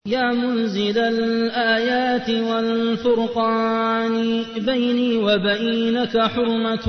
يا منزل الآيات والفرقان بيني وبينك حرمة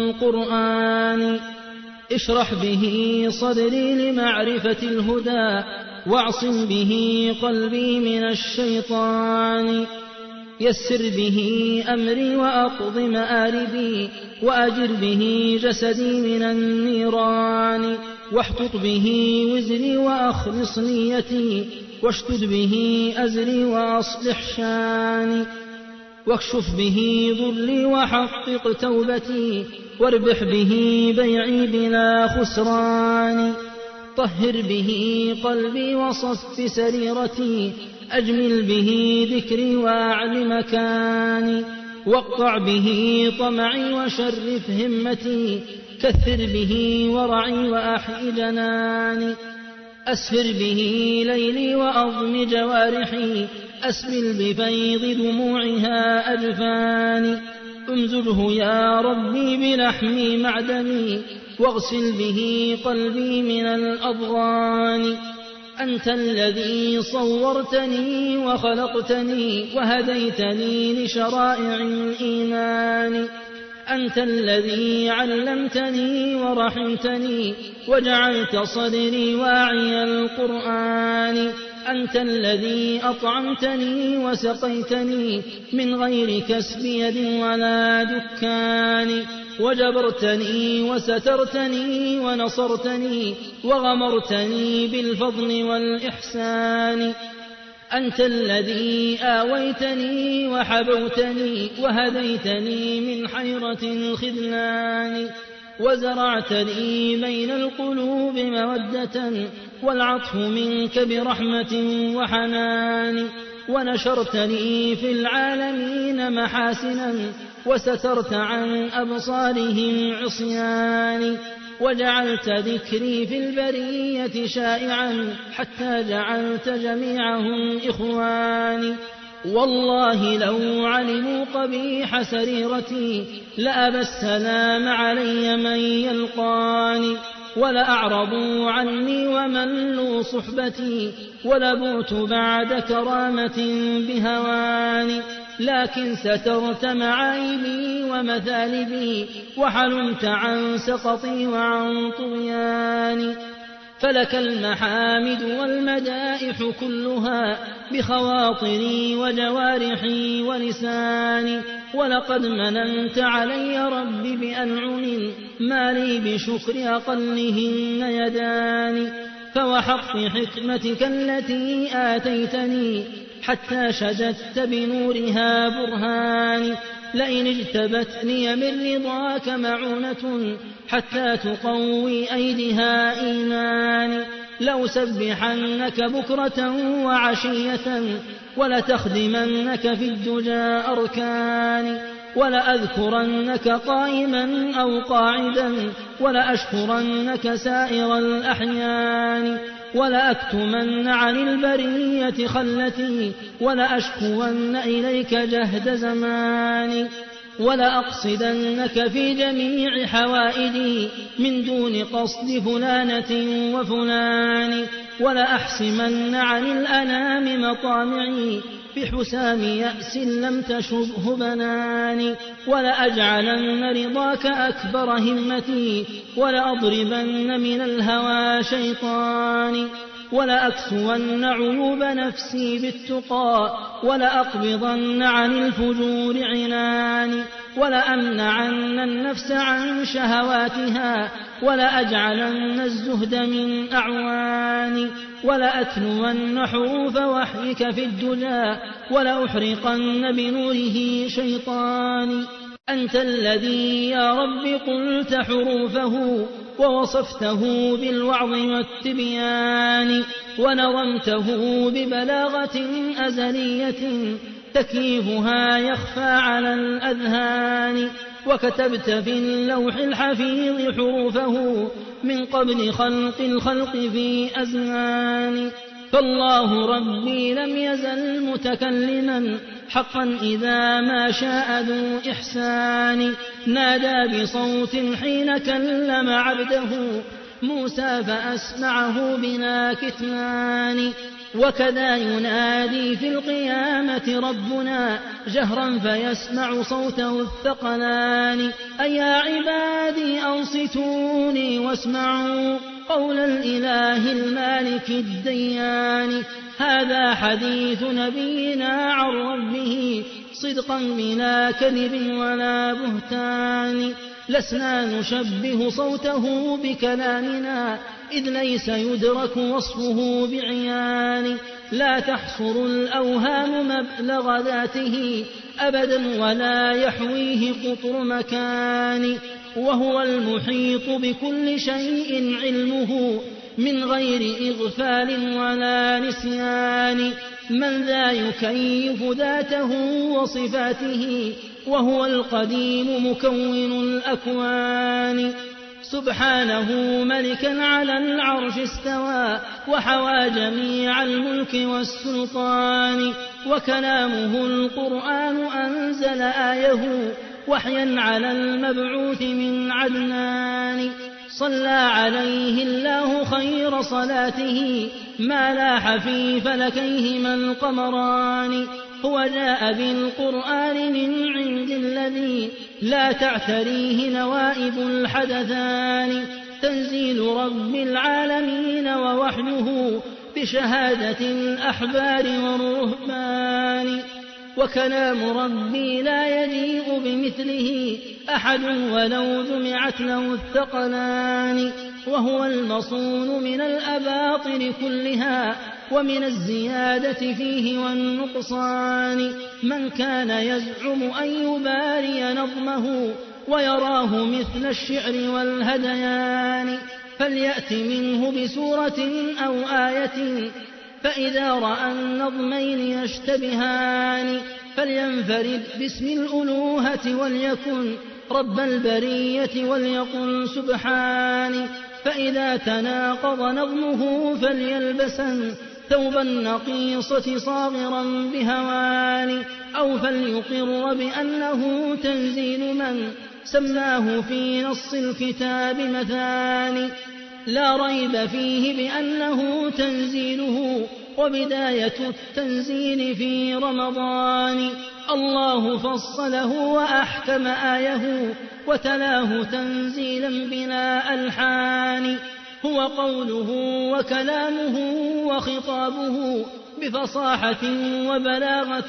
القرآن اشرح به صدري لمعرفة الهدى واعصم به قلبي من الشيطان يسر به أمري وأقض مآربي وأجر به جسدي من النيران واحتط به وزري وأخلص نيتي واشتد به أزري وأصلح شاني واكشف به ضري وحقق توبتي واربح به بيعي بلا خسران طهر به قلبي وصف سريرتي أجمل به ذكري وأعل مكاني واقطع به طمعي وشرف همتي كثر به ورعي وأحي جناني أسفر به ليلي وأضم جوارحي أسبل بفيض دموعها أجفاني امزجه يا ربي بلحمي معدني واغسل به قلبي من الأضغان أنت الذي صورتني وخلقتني وهديتني لشرائع الإيمان أنت الذي علمتني ورحمتني وجعلت صدري واعي القرآن أنت الذي أطعمتني وسقيتني من غير كسب يد ولا دكان وجبرتني وسترتني ونصرتني وغمرتني بالفضل والإحسان أنت الذي آويتني وحبوتني وهديتني من حيرة الخذلان وزرعتني بين القلوب مودة والعطف منك برحمة وحنان ونشرتني في العالمين محاسنا وسترت عن أبصارهم عصيان وجعلت ذكري في البرية شائعا حتى جعلت جميعهم إخواني والله لو علموا قبيح سريرتي لأبى السلام علي من يلقاني ولأعرضوا عني وملوا صحبتي ولبوت بعد كرامة بهواني لكن سترت معايبي ومثالبي وحلمت عن سقطي وعن طغياني فلك المحامد والمدائح كلها بخواطري وجوارحي ولساني ولقد مننت علي ربي بأنعم ما لي بشكر أقلهن يداني فوحق حكمتك التي آتيتني حتى شددت بنورها برهاني لئن اجتبتني من رضاك معونة حتى تقوي أيديها إيماني لأسبحنك بكرة وعشية ولتخدمنك في الدجى أركاني ولأذكرنك قائما أو قاعدا ولأشكرنك سائر الأحيان ولأكتمن عن البرية خلتي ولأشكون إليك جهد زماني ولأقصدنك في جميع حوائجي من دون قصد فلانة وفلان ولأحسمن عن الأنام مطامعي بحسام يأس لم تشبه بناني ولأجعلن رضاك أكبر همتي ولأضربن من الهوى شيطاني ولأكسون عيوب نفسي بالتقى ولأقبضن عن الفجور عناني ولأمنعن النفس عن شهواتها ولأجعلن الزهد من أعواني ولأتلون حروف وحيك في الدجى ولأحرقن بنوره شيطاني أنت الذي يا رب قلت حروفه ووصفته بالوعظ والتبيان ونظمته ببلاغة أزلية تكييفها يخفى على الأذهان وكتبت في اللوح الحفيظ حروفه من قبل خلق الخلق في أزمان فالله ربي لم يزل متكلما حقا إذا ما شاء ذو إحسان نادى بصوت حين كلم عبده موسى فأسمعه بلا كتمان وكذا ينادي في القيامة ربنا جهرا فيسمع صوته الثقلان أيا عبادي أنصتوني واسمعوا قول الإله المالك الديان هذا حديث نبينا عن ربه صدقا بلا كذب ولا بهتان لسنا نشبه صوته بكلامنا إذ ليس يدرك وصفه بعيان لا تحصر الأوهام مبلغ ذاته أبدا ولا يحويه قطر مكان وهو المحيط بكل شيء علمه من غير إغفال ولا نسيان من ذا يكيف ذاته وصفاته وهو القديم مكون الأكوان سبحانه ملكا على العرش استوى وحوى جميع الملك والسلطان وكلامه القرآن أنزل آيه وحيا على المبعوث من عدنان صلى عليه الله خير صلاته ما لاح في فلكيهما القمران هو جاء بالقرآن من عند الذي لا تعتريه نوائب الحدثان تنزيل رب العالمين ووحده بشهادة الأحبار والرهبان وكلام ربي لا يجيء بمثله أحد ولو جمعت له الثقلان وهو المصون من الأباطل كلها ومن الزيادة فيه والنقصان من كان يزعم أن يباري نظمه ويراه مثل الشعر والهديان فليأت منه بسورة أو آية فإذا رأى النظمين يشتبهان فلينفرد باسم الألوهة وليكن رب البرية وليقل سبحان فإذا تناقض نظمه فليلبسن ثوب النقيصة صاغرا بهوان أو فليقر بأنه تنزيل من سماه في نص الكتاب مثاني لا ريب فيه بأنه تنزيله وبداية التنزيل في رمضان الله فصله وأحكم آيه وتلاه تنزيلا بلا ألحان هو قوله وكلامه وخطابه بفصاحة وبلاغة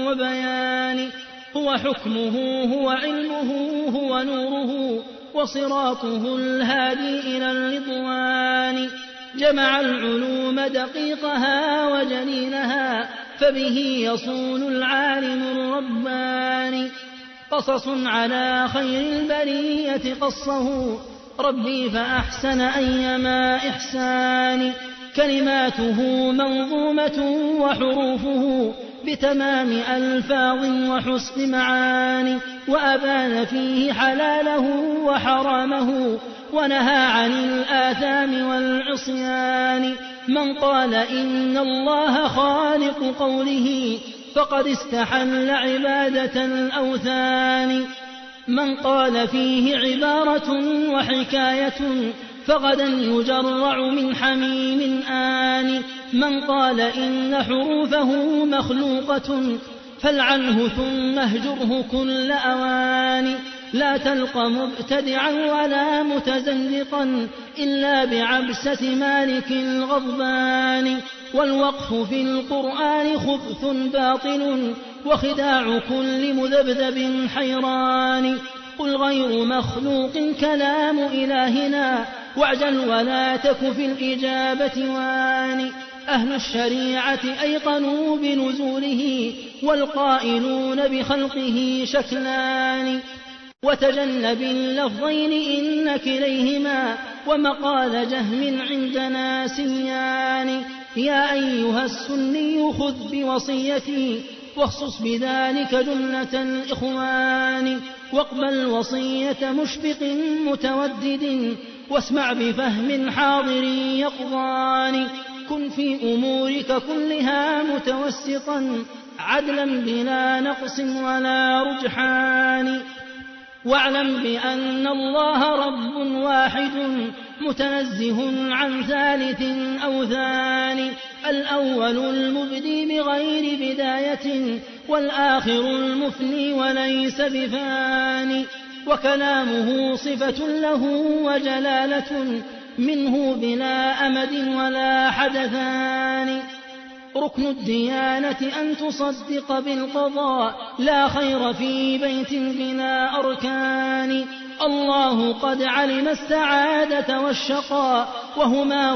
وبيان هو حكمه هو علمه هو نوره وصراطه الهادي إلى الرضوان جمع العلوم دقيقها وجليلها فبه يصون العالم الرباني قصص على خير البرية قصه ربي فأحسن أيما إحسان كلماته منظومة وحروفه بتمام ألفاظ وحسن معاني وأبان فيه حلاله وحرامه ونهى عن الآثام والعصيان من قال إن الله خالق قوله فقد استحل عبادة الأوثان من قال فيه عبارة وحكاية فغدا يجرع من حميم آن من قال إن حروفه مخلوقة فالعنه ثم اهجره كل أوان لا تلق مبتدعا ولا متزندقا إلا بعبسة مالك الغضبان والوقف في القرآن خبث باطل وخداع كل مذبذب حيران قل غير مخلوق كلام إلهنا واعجل ولا تك في الإجابة وان أهل الشريعة أيقنوا بنزوله والقائلون بخلقه شكلان وتجنب اللفظين إن كليهما ومقال جهم عندنا سيان يا أيها السني خذ بوصيتي واخصص بذلك جملة الإخوان واقبل وصية مشفق متودد واسمع بفهم حاضر يقظان كن في أمورك كلها متوسطا عدلا بلا نقص ولا رجحان واعلم بأن الله رب واحد متنزه عن ثالث أو ثاني، الأول المبدي بغير بداية، والآخر المفني وليس بفاني، وكلامه صفة له وجلالة منه بلا أمد ولا حدثان. ركن الديانة أن تصدق بالقضاء، لا خير في بيت بلا أركان. الله قد علم السعادة والشقاء، وهما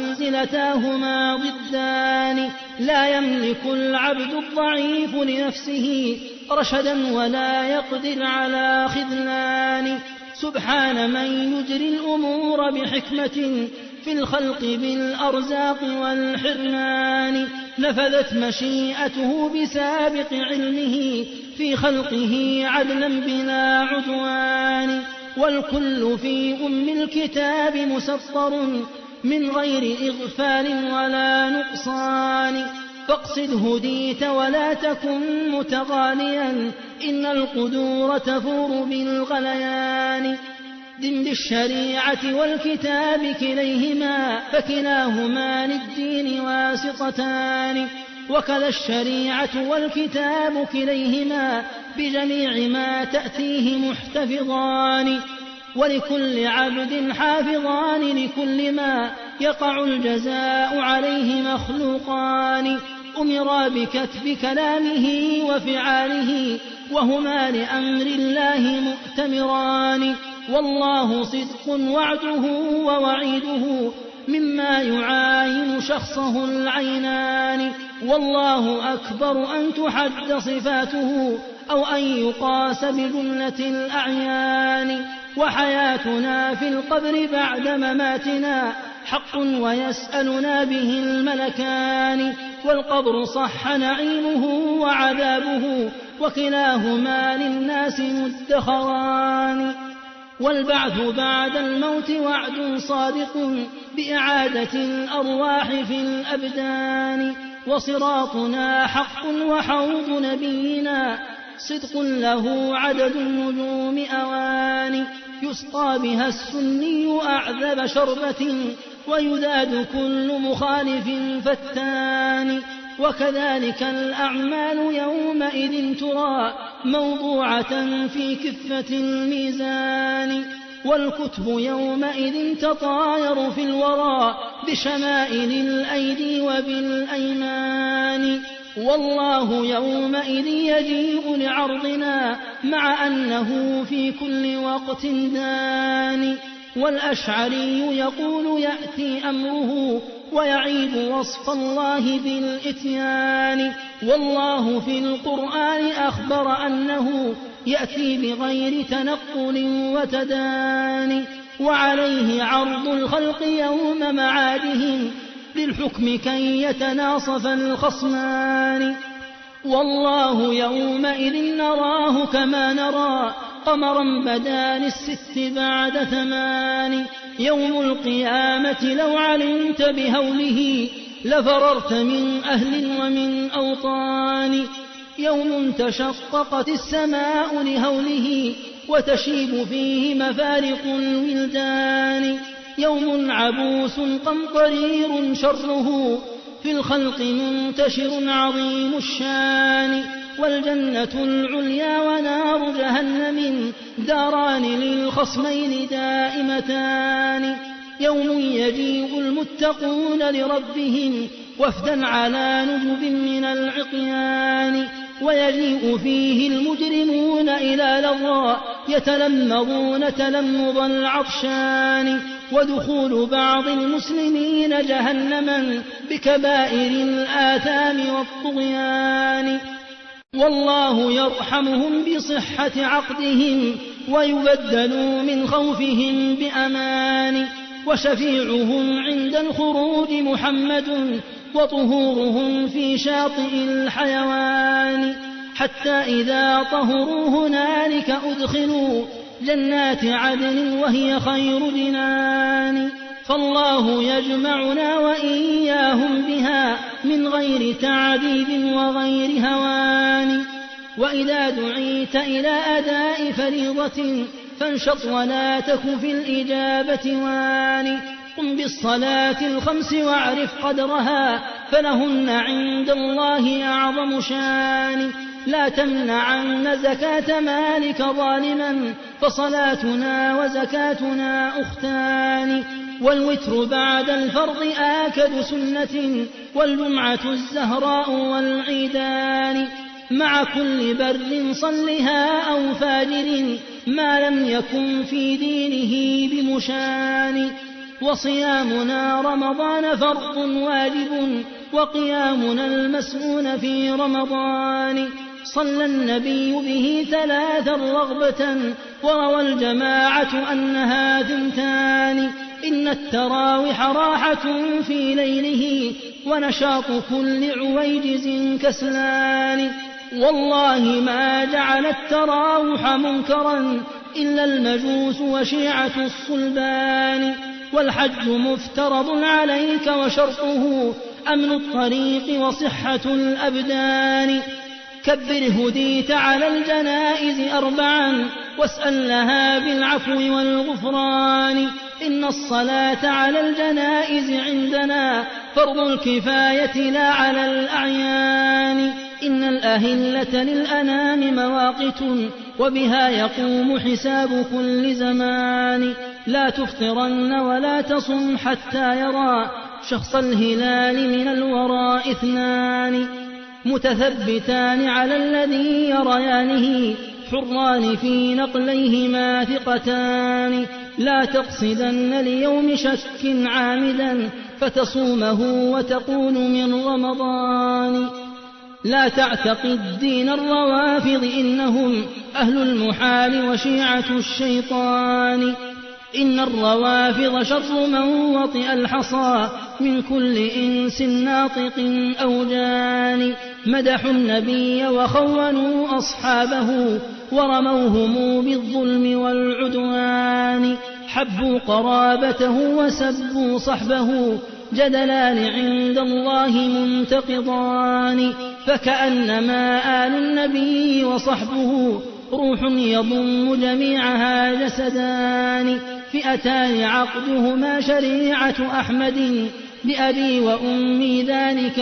ومنزلتاهما ضدان. لا يملك العبد الضعيف لنفسه رشدا ولا يقدر على خذلان. سبحان من يجري الأمور بحكمة في الخلق بالأرزاق والحرمان. نفذت مشيئته بسابق علمه في خلقه عدلا بلا عدوان. والكل في الكتاب مسطر من غير إغفال ولا نقصان. فاقصد هديت ولا تكن متغاليا، إن القدور تفور بالغليان. دن بالشريعة والكتاب كليهما، فكلاهما للدين واسطتان. وكذا الشريعة والكتاب كليهما بجميع ما تأتيه محتفظان. ولكل عبد حافظان لكل ما يقع الجزاء عليه مخلوقان. أمرا بكتب كلامه وفعاله، وهما لأمر الله مؤتمران. والله صدق وعده ووعيده مما يعاين شخصه العينان. والله أكبر أن تحد صفاته أو أن يقاس بجملة الأعيان. وحياتنا في القبر بعد مماتنا حق ويسألنا به الملكان. والقبر صح نعيمه وعذابه، وكلاهما للناس مدخران. والبعث بعد الموت وعد صادق بإعادة الأرواح في الأبدان. وصراطنا حق وحوض نبينا صدق له عدد النجوم أوان. يسقى بها السني أعذب شربة، ويذاد كل مخالف فتان. وكذلك الأعمال يومئذ ترى موضوعة في كفة الميزان. والكتب يومئذ تطاير في الورى بشمائل الأيدي وبالأيمان. والله يومئذ يجيء لعرضنا مع أنه في كل وقت دان. والأشعري يقول يأتي أمره ويعيب وصف الله بالإتيان. والله في القرآن أخبر أنه يأتي بغير تنقل وتدان. وعليه عرض الخلق يوم معادهم للحكم كي يتناصف الخصمان. والله يومئذ نراه كما نرى قمرا بدا للست بعد 8. يوم القيامة لو علمت بهوله لفررت من أهل ومن أوطان. يوم تشققت السماء لهوله وتشيب فيه مفارق الولدان. يوم عبوس قمطرير شره في الخلق منتشر عظيم الشان. والجنة العليا ونار جهنم داران للخصمين دائمتان. يوم يجيء المتقون لربهم وفدا على نجب من العقيان. ويجيء فيه المجرمون إلى لظى يتلمضون تلمض العطشان. ودخول بعض المسلمين جهنما بكبائر الآثام والطغيان. والله يرحمهم بصحة عقدهم ويبدلوا من خوفهم بأمان. وشفيعهم عند الخروج محمد وطهورهم في شاطئ الحيوان. حتى إذا طهروا هنالك أدخلوا جنات عدن وهي خير جنان. فالله يجمعنا وإياهم بها من غير تعذيب وغير هوان. وإذا دعيت إلى أداء فريضة فانشط ولا تك في الإجابة واني. قم بالصلاة الخمس واعرف قدرها فلهن عند الله أعظم شان. لا تمنعن زكاة مالك ظالما فصلاتنا وزكاتنا أختان. والوتر بعد الفرض آكد سنة والجمعة الزهراء والعيدان. مع كل بر صلها أو فاجر ما لم يكن في دينه بمشان. وصيامنا رمضان فرض واجب وقيامنا المسنون في رمضان. صلى النبي به 3 رغبة وروى الجماعة أنها 2. إن التراوح راحة في ليله ونشاط كل عويجز كسلان. والله ما جعل التراوح منكرا إلا المجوس وشيعة الصلبان. والحج مفترض عليك وشرطه أمن الطريق وصحة الأبدان. كبر هديت على الجنائز 4 واسأل لها بالعفو والغفران. إن الصلاة على الجنائز عندنا فرض الكفاية لا على الأعيان. إن الأهلة للأنام مواقت وبها يقوم حساب كل زمان. لا تفطرن ولا تصم حتى يرى شخص الهلال من الوراء 2. متثبتان على الذي يريانه حران في نقليهما ثقتان. لا تقصدن ليوم شك عامدا فتصومه وتقول من رمضان. لا تعتقد دين الروافض إنهم أهل المحال وشيعة الشيطان. إن الروافض شر من وطئ الحصى من كل إنس ناطق أو جان. مدحوا النبي وخونوا أصحابه ورموهم بالظلم والعدوان. حبوا قرابته وسبوا صحبه جدلان عند الله منتقضان. فكأنما آل النبي وصحبه روح يضم جميعها جسدان. 2 عقدهما شريعة أحمد بأبي وأمي ذلك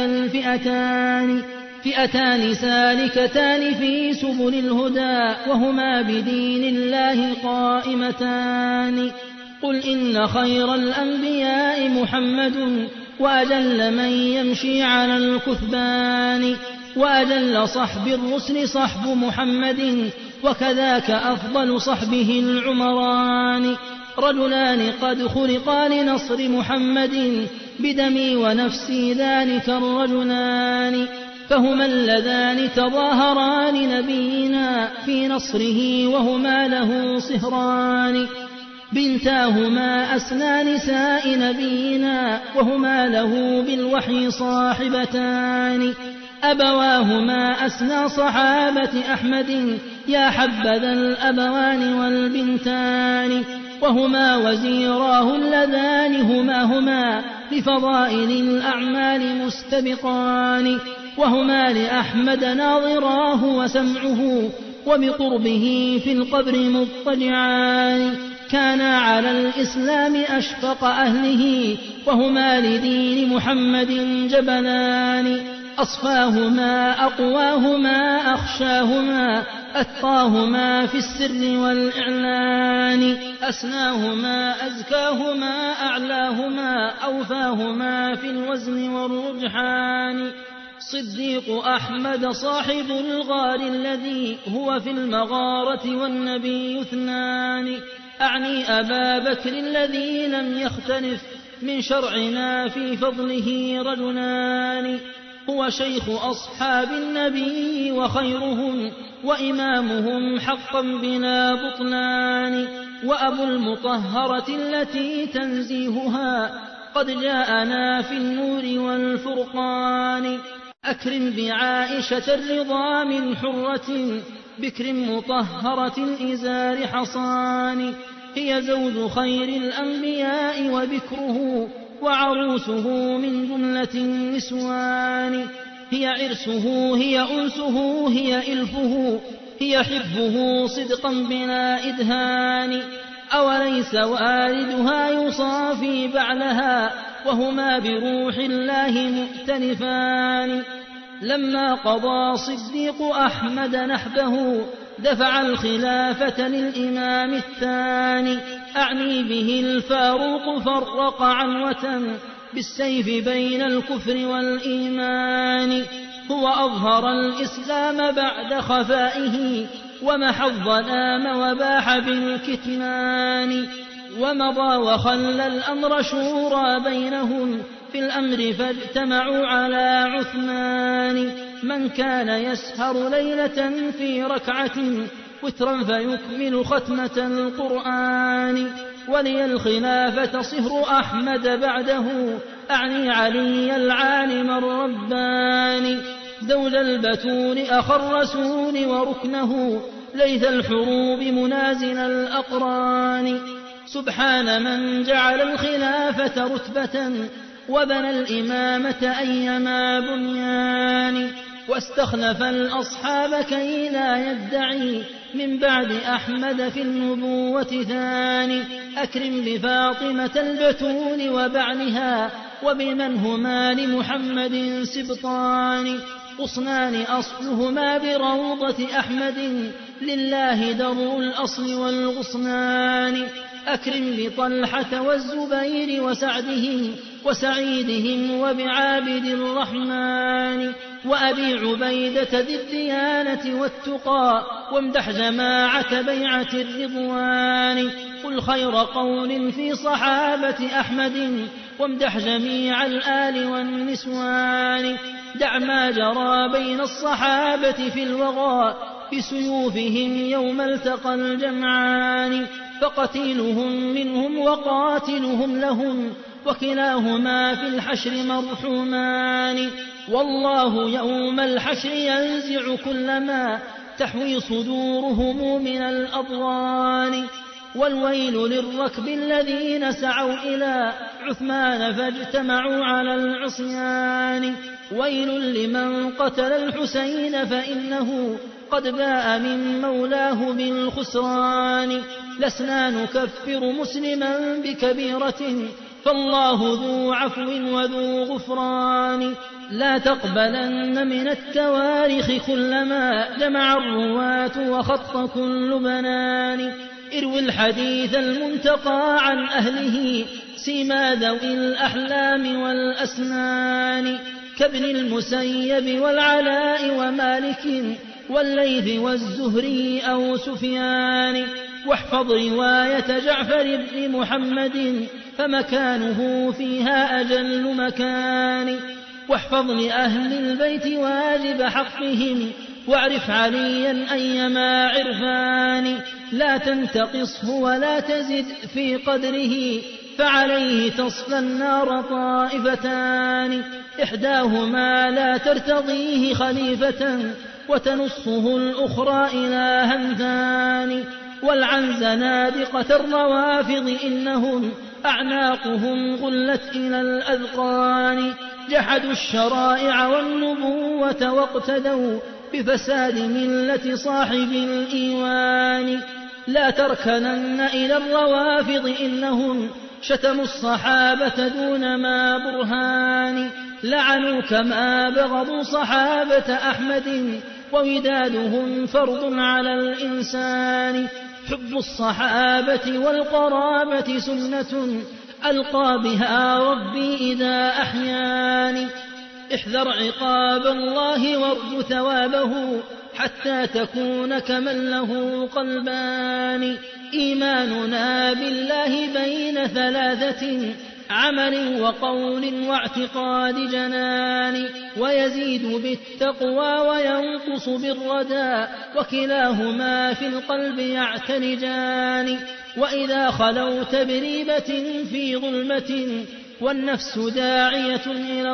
2 فئتان سالكتان في سبل الهدى وهما بدين الله قائمتان. قل إن خير الأنبياء محمد وأجل من يمشي على الكثبان. وأجل صحب الرسل صحب محمد وكذاك أفضل صحبه العمران. رجلان قد خلقا لنصر محمد بدمي ونفسي ذلك الرجلان. فهما اللذان تظاهرا لنبينا في نصره وهما له صهران. بنتاهما أسنى نساء نبينا وهما له بالوحي صاحبتان. أبواهما أسنى صحابة أحمد يا حبذا الأبوان والبنتان. وهما وزيراه اللذان هما لفضائل الأعمال مستبقان. وهما لأحمد ناظراه وسمعه وبقربه في القبر مضطجعان. كانا على الإسلام أشفق أهله وهما لدين محمد جبلان. أصفاهما أقواهما أخشاهما أتقاهما في السر والإعلان. أسناهما أزكاهما أعلاهما أوفاهما في الوزن والرجحان. صديق أحمد صاحب الغار الذي هو في المغارة والنبي 2. أعني أبا بكر الذي لم يختلف من شرعنا في فضله رجلان. هو شيخ أصحاب النبي وخيرهم وإمامهم حقا بلا بطلان. وأبو المطهرة التي تنزيهها قد جاءنا في النور والفرقان. أكرم بعائشة الرضا من حرة بكر مطهرة الإزار حصان. هي زوج خير الأنبياء وبكره وعروسه من جملة النسوان. هي عرسه هي أنسه هي إلفه هي حبه صدقا بلا إدهان. أوليس والدها يصافي بعلها وهما بروح الله مؤتلفان. لما قضى صديق أحمد نحبه دفع الخلافة للإمام الثاني، أعني به الفاروق فرق عنوة بالسيف بين الكفر والإيمان. هو أظهر الإسلام بعد خفائه ومحى الظلام وباح بالكتمان. ومضى وخلى الأمر شورى بينهم في الأمر فاجتمعوا على عثمان. من كان يسهر ليلة في ركعة وترا فيكمل ختمة القرآن. ولي الخلافة صهر أحمد بعده، أعني علي العالم الرباني. زوج البتول أخا الرسول وركنه ليث الحروب منازل الأقران. سبحان من جعل الخلافة رتبة وبنى الإمامة أيما بنيان. واستخلف الأصحاب كي لا يدعي من بعد أحمد في النبوة ثاني. أكرم بفاطمة البتول وبعلها وبمن هما لمحمد سبطان. غصنان أصلهما بروضة أحمد لله در الأصل والغصنان. أكرم بطلحة والزبير وسعدهم وسعيدهم وبعابد الرحمن. وأبي عبيدة ذي الديانة والتقى وامدح جماعة بيعة الرضوان. قل خير قول في صحابة أحمد وامدح جميع الآل والنسوان. دع ما جرى بين الصحابة في الوغى بسيوفهم يوم التقى الجمعان. فقتيلهم منهم وقاتلهم لهم وكلاهما في الحشر مرحومان. والله يوم الحشر ينزع كل ما تحوي صدورهم من الأضغان. والويل للركب الذين سعوا إلى عثمان فاجتمعوا على العصيان. ويل لمن قتل الحسين فإنه قد باء من مولاه بالخسران. لسنا نكفر مسلما بكبيرة فالله ذو عفو وذو غفران. لا تقبلن من التواريخ كلما جمع الرواة وخط كل بنان. اروي الحديث المنتقى عن أهله سيما ذوي الأحلام والأسنان. كابن المسيب والعلاء ومالك والليث والزهري أو سفيان. واحفظ رواية جعفر بن محمد فمكانه فيها أجل مكان. واحفظ لأهل البيت واجب حقهم واعرف عليا أيما عرفان. لا تنتقصه ولا تزد في قدره فعليه تصلى النار طائفتان. إحداهما لا ترتضيه خليفة وتنصه الأخرى إلها ثاني. والعن زنادقة الروافض إنهم أعناقهم غلت إلى الأذقان. جحدوا الشرائع والنبوة واقتدوا بفساد ملة صاحب الإيوان. لا تركنن إلى الروافض إنهم شتموا الصحابة دون ما برهان. لعنوا كما بغضوا صحابة أحمد وودادهم فرض على الإنسان. حب الصحابة والقرابة سنة ألقى بها ربي إذا أحياني. احذر عقاب الله وارجو ثوابه حتى تكون كمن له قلبان. إيماننا بالله بين ثلاثة عمل وقول واعتقاد جنان. ويزيد بالتقوى وينقص بالردى وكلاهما في القلب يعتلجان. وإذا خلوت بريبة في ظلمة والنفس داعية إلى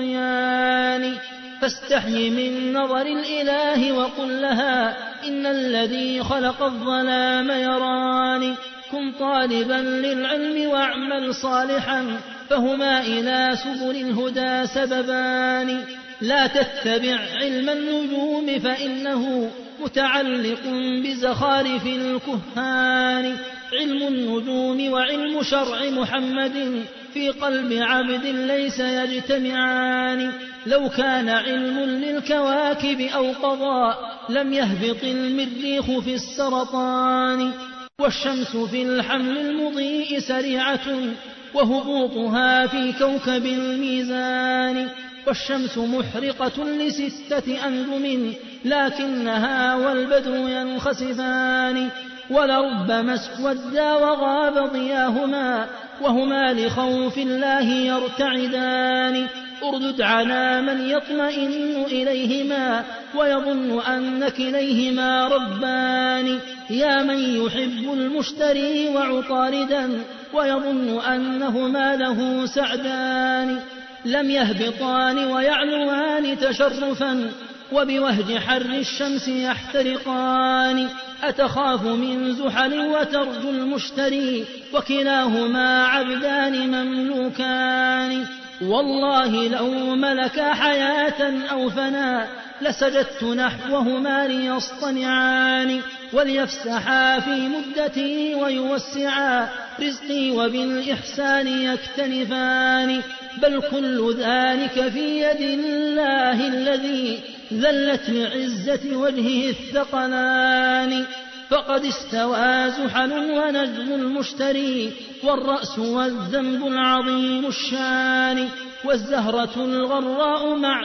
الطغيان فاستحي من نظر الإله وقل لها إن الذي خلق الظلام يراني. كن طالبا للعلم واعمل صالحا فهما إلى سبل الهدى سببان. لا تتبع علم النجوم فإنه متعلق بزخارف الكهان. علم النجوم وعلم شرع محمد في قلب عبد ليس يجتمعان. لو كان علم للكواكب أو قضاء لم يهبط المريخ في السرطان. والشمس في الحمل المضيء سريعة وهبوطها في كوكب الميزان. والشمس محرقة ل6 أنجم لكنها والبدر ينخسفان. ولربما اسودا وغاب ضياهما وهما لخوف الله يرتعدان. اردد على من يطمئن إليهما ويظن أن كليهما ربان. يا من يحب المشتري وعطاردا ويظن أنهما له سعدان. لم يهبطان ويعلوان تشرفا وبوهج حر الشمس يحترقان. أتخاف من زحل وترجو المشتري وكلاهما عبدان مملوكان. والله لو ملكا حياة أو فنا لسجدت نحوهما ليصطنعان. وليفسحا في مدتي ويوسعا رزقي وبالإحسان يكتنفان. بل كل ذلك في يد الله الذي ذلت لعزة وجهه الثقلان. فقد استوى زحل ونجم المشتري والرأس والذنب العظيم الشان. والزهرة الغراء مع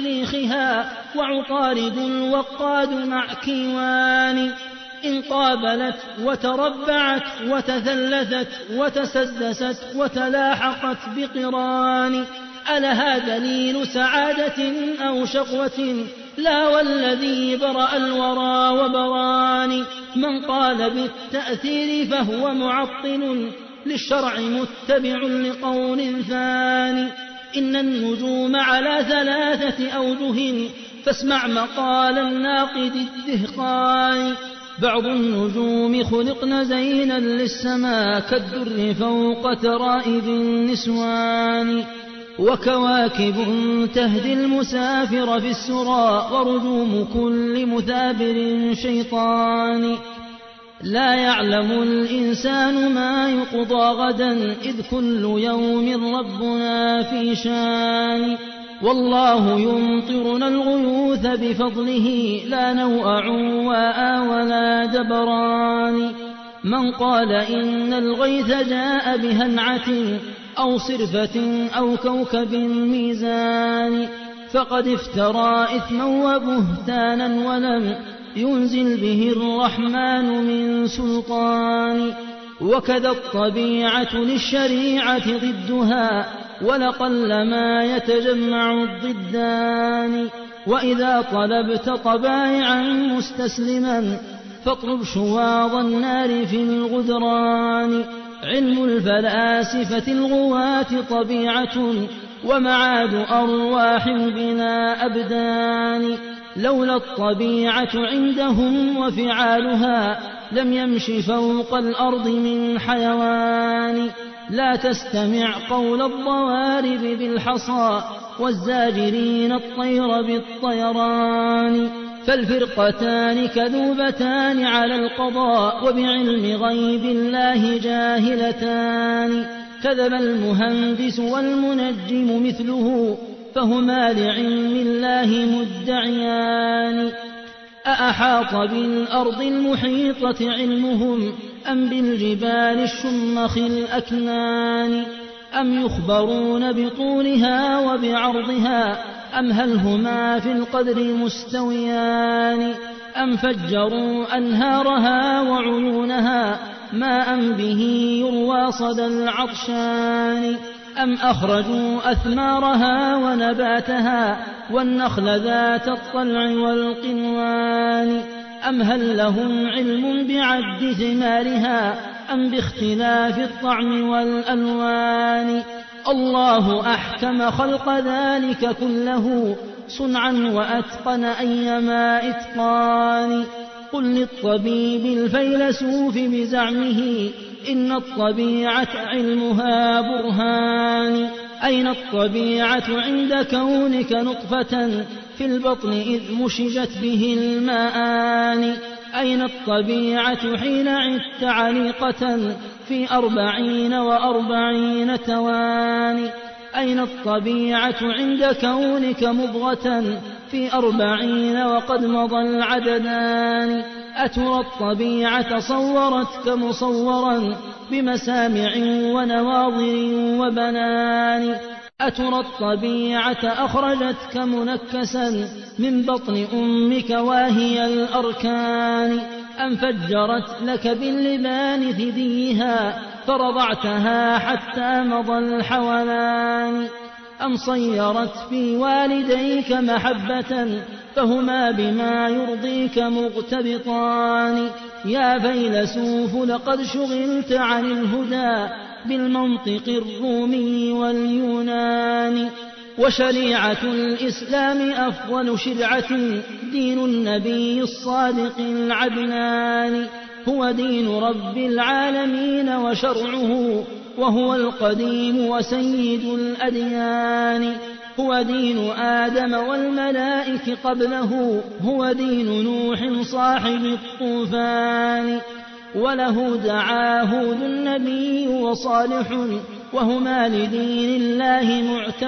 مريخها وعطارد الوقاد مع كيوان. إن قابلت وتربعت وتثلثت وتسدست وتلاحقت بقران. ألها دليل سعادة أو شقوة؟ لا والذي برأ الورى وبران. من قال بالتأثير فهو معطل للشرع متبع لقول ثاني. إن النجوم على 3 أوجه فاسمع مقال الناقد الدهقان. بعض النجوم خلقن زينا للسماء كالدر فوق ترائب النسوان. وكواكب تهدي المسافر في السرى ورجوم كل مثابر شيطان. لا يعلم الإنسان ما يقضى غدا إذ كل يوم ربنا في شان. والله يمطرنا الغيوث بفضله لا نوء عواء ولا دبران. من قال إن الغيث جاء بهنعة أو صرفة أو كوكب ميزان فقد افترى إثما وبهتانا ولم ينزل به الرحمن من سلطان. وكذا الطبيعة للشريعة ضدها ولقلما يتجمع الضدان. وإذا طلبت طبائعا مستسلما فاطلب شواظ النار في الغدران. علم الفلاسفة الغواة طبيعة ومعاد أرواح بلا أبدان. لولا الطبيعة عندهم وفعالها لم يمش فوق الأرض من حيوان. لا تستمع قول الضوارب بالحصى والزاجرين الطير بالطيران. فالفرقتان كذوبتان على القضاء وبعلم غيب الله جاهلتان. كذب المهندس والمنجم مثله فهما لعلم الله مدعيان. أأحاط بالأرض المحيطة علمهم أم بالجبال الشمخ الأكنان. أم يخبرون بطولها وبعرضها أم هل هما في القدر مستويان. أم فجروا أنهارها وعيونها ماء به يروى صدى العطشان. أم أخرجوا أثمارها ونباتها والنخل ذات الطلع والقنوان. أم هل لهم علم بعد ثمارها أم باختلاف الطعم والألوان. الله أحكم خلق ذلك كله صنعا وأتقن أيما إتقان. قل للطبيب الفيلسوف بزعمه إن الطبيعة علمها برهان. أين الطبيعة عند كونك نطفة في البطن إذ مشجت به الماءان أين الطبيعة حين عدت عليقة في 40 تواني أين الطبيعة عند كونك مضغة في 40 وقد مضى العددان أترى الطبيعة صورتك مصورا بمسامع ونواظر وبنان أترى الطبيعة أخرجتك منكسا من بطن أمك واهي الأركان أم فجرت لك باللبان ثديها فرضعتها حتى مضى الحولان أم صيرت في والديك محبة فهما بما يرضيك مغتبطان يا فيلسوف لقد شغلت عن الهدى بالمنطق الرومي واليوناني وشريعة الإسلام أفضل شرعة دين النبي الصادق العدنان هو دين رب العالمين وشرعه وهو القديم وسيد الأديان هو دين آدم والملائكة قبله هو دين نوح صاحب الطوفان وله دعا هود النبي وصالح وهما لدين الله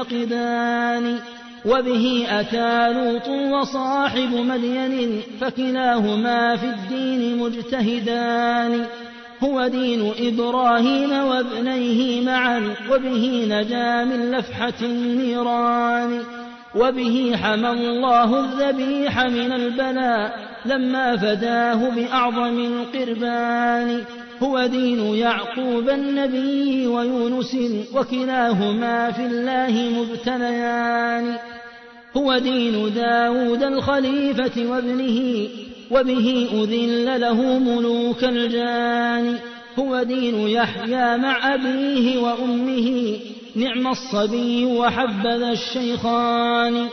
معتقدان وبه أتى لوط وصاحب مدين فكلاهما في الدين مجتهدان هو دين إبراهيم وابنيه معا وبه نجا من لفحة النيران وبه حمى الله الذبيح من البلاء لما فداه بأعظم القربان هو دين يعقوب النبي ويونس وكلاهما في الله مبتليان هو دين داود الخليفة وابنه وبه أذل له ملوك الجان هو دين يحيى مع أبيه وأمه نعم الصبي وحبذا الشيخان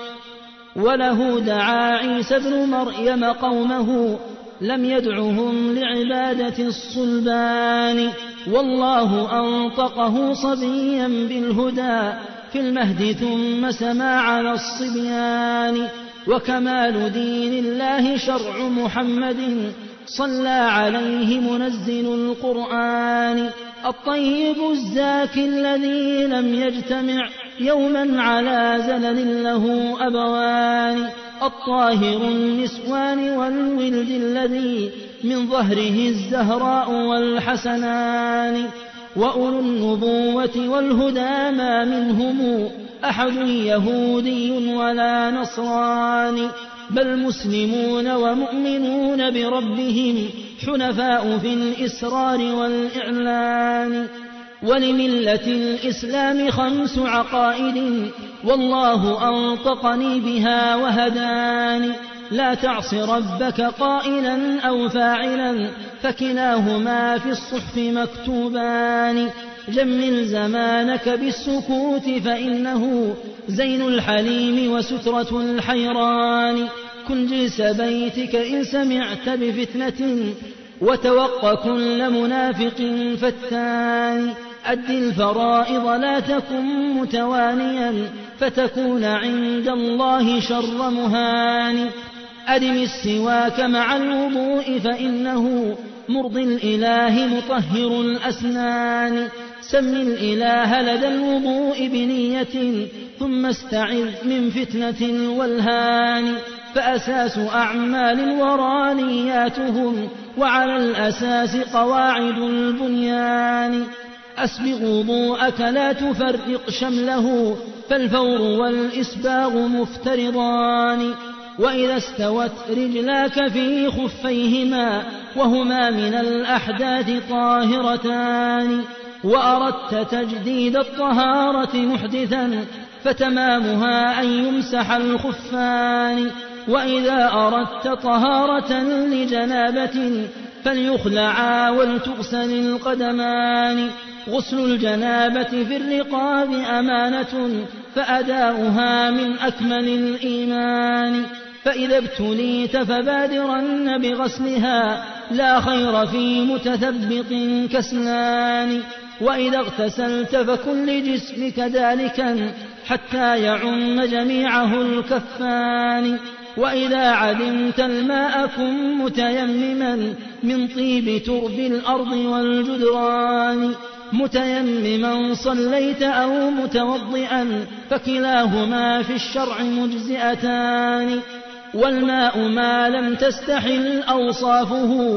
وله دعا عيسى ابن مريم قومه لم يدعهم لعبادة الصلبان والله أنطقه صبيا بالهدى في المهد ثم سما على الصبيان وكمال دين الله شرع محمد صلى عليه منزل القرآن الطيب الزاكي الذي لم يجتمع يوما على زلل له أبوان الطاهر النسوان والولد الذي من ظهره الزهراء والحسنان وأولو النبوة والهدى ما منهم أحد يهودي ولا نصراني بل مسلمون ومؤمنون بربهم حنفاء في الإسرار والإعلان ولملة الإسلام 5 عقائد والله أنطقني بها وهداني لا تعص ربك قائلا أو فاعلا فكلاهما في الصحف مكتوبان جمل زمانك بالسكوت فإنه زين الحليم وسترة الحيران كن جلس بيتك إن سمعت بفتنة وتوق كل منافق فتان أد الفرائض لا تكن متوانيا فتكون عند الله شر مهان أدم السواك مع الوضوء فإنه مرضي الإله مطهر الأسنان سم الإله لدى الوضوء بنية ثم استعذ من فتنة الولهان فأساس أعمال الورى نياتهم وعلى الأساس قواعد البنيان أسبغ وضوءك لا تفرق شمله فالفور والإسباغ مفترضان وإذا استوت رجلاك في خفيهما وهما من الأحداث طاهرتان وأردت تجديد الطهارة محدثا فتمامها أن يمسح الخفان وإذا أردت طهارة لجنابة فليخلعا ولتغسل القدمان غسل الجنابة في الرقاب أمانة فأداؤها من أكمل الإيمان فإذا ابتليت فبادرن بغسلها لا خير في متثبط كسلان وإذا اغتسلت فكن لجسمك ذلكا حتى يعم جميعه الكفان. وإذا عدمت الماء كن متيمما من طيب ترب الأرض والجدران، متيمما صليت أو متوضئا فكلاهما في الشرع مجزئتان. والماء ما لم تستحل أوصافه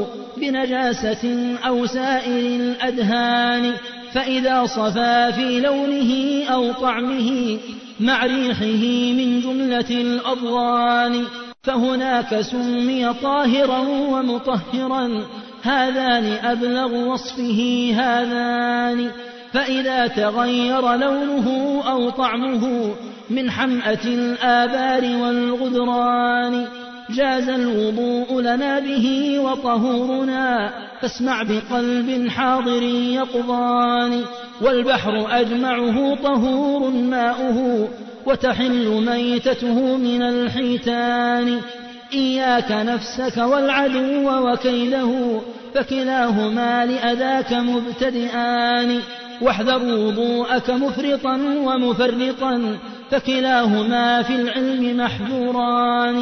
بنجاسة أو سائر الأدهان، فإذا صفى في لونه أو طعمه مع ريحه من جملة الأضغان فهناك سمي طاهرا ومطهرا، هذان أبلغ وصفه هذان. فإذا تغير لونه أو طعمه من حمأة الآبار والغدران جاز الوضوء لنا به وطهورنا، فاسمع بقلب حاضر يقظان. والبحر أجمعه طهور ماؤه وتحل ميتته من الحيتان. إياك نفسك والعدو وكيده فكلاهما لأذاك مبتدئان. واحذر وضوءك مفرطا ومفرطا فكلاهما في العلم محذوران.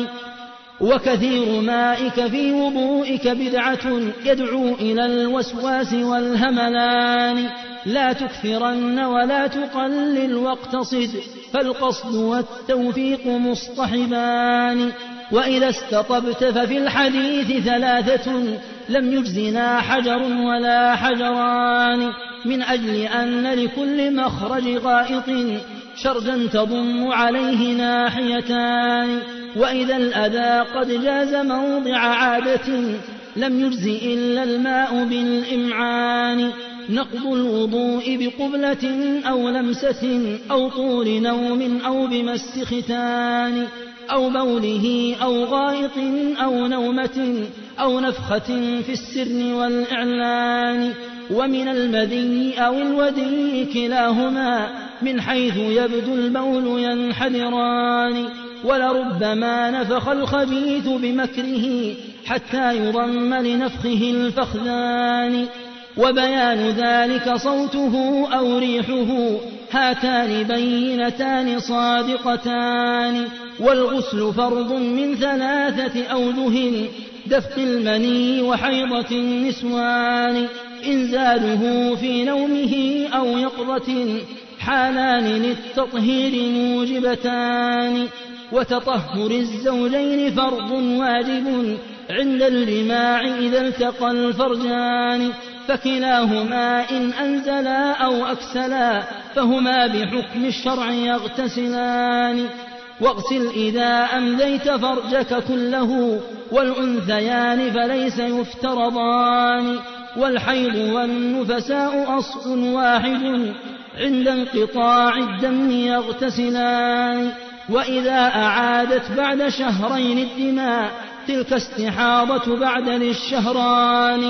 وكثير مائك في وضوئك بدعة يدعو إلى الوسواس والهملان. لا تكثرن ولا تقلل واقتصد، فالقصد والتوفيق مصطحبان. وإذا استطبت ففي الحديث ثلاثة لم يجزنا حجر ولا حجران، من أجل أن لكل مخرج غائط شرجا تضم عليه ناحيتان. وإذا الأذى قد جاز موضع عادة لم يجزئ إلا الماء بالإمعان. نقض الوضوء بقبلة أو لمسة أو طول نوم أو بمس ختان أو بوله أو غائط أو نومة أو نفخة في السر والإعلان. ومن المذي أو الودي كلاهما من حيث يبدو البول ينحدران. ولربما نفخ الخبيث بمكره حتى يضم لنفخه الفخذان. وبيان ذلك صوته أو ريحه هاتان بينتان صادقتان. والغسل فرض من 3 أوجه دفق المني وحيضة النسوان. إنزاله في نومه أو يقظة حالان للتطهير موجبتان. وتطهر الزوجين فرض واجب عند الجماع إذا التقى الفرجان، فكلاهما إن أنزلا أو أكسلا فهما بحكم الشرع يغتسلان. واغسل إذا أمديت فرجك كله والأنثيان فليس يفترضان. والحيض والنفساء أصل واحد عند انقطاع الدم يغتسلان. وإذا أعادت بعد شهرين الدماء تلك استحاضة بعد للشهران،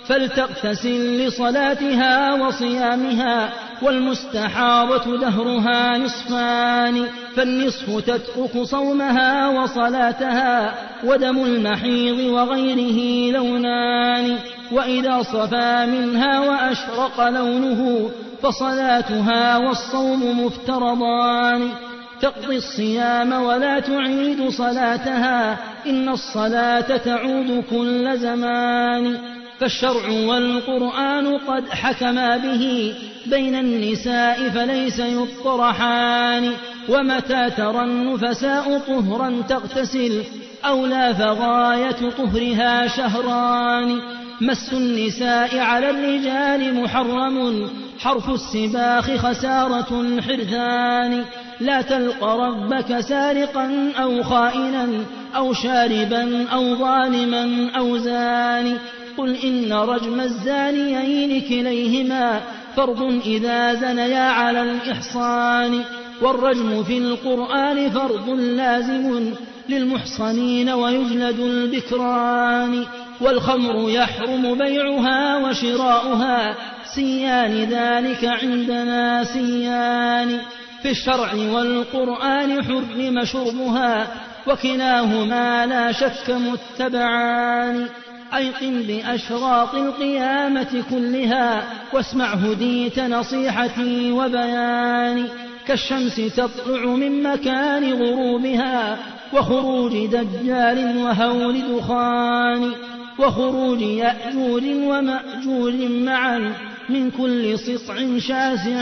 فلتغتسل لصلاتها وصيامها والمستحاضة دهرها نصفان. فالنصف تترك صومها وصلاتها ودم المحيض وغيره لونان. وإذا صفى منها وأشرق لونه فصلاتها والصوم مفترضان. تقضي الصيام ولا تعيد صلاتها إن الصلاة تعود كل زمان. فالشرع والقرآن قد حكما به بين النساء فليس يطرحان. ومتى ترى النفساء طهرا تغتسل أو لا فغاية طهرها شهران. مس النساء على الرجال محرم حرف السباخ خسارة الحرثان. لا تلق ربك سارقا أو خائنا أو شاربا أو ظالما أو زاني. قل إن رجم الزانيين كليهما فرض إذا زنيا على الإحصان. والرجم في القرآن فرض لازم للمحصنين ويجلد البكران. والخمر يحرم بيعها وشراؤها سيان ذلك عندنا سيان. في الشرع والقرآن حرم شربها وكلاهما لا شك متبعان. أيقن بأشراط القيامة كلها واسمع هديت نصيحتي وبياني. كالشمس تطلع من مكان غروبها وخروج دجال وهول دخان، وخروج يأجوج ومأجوج معا من كل سطع شاسع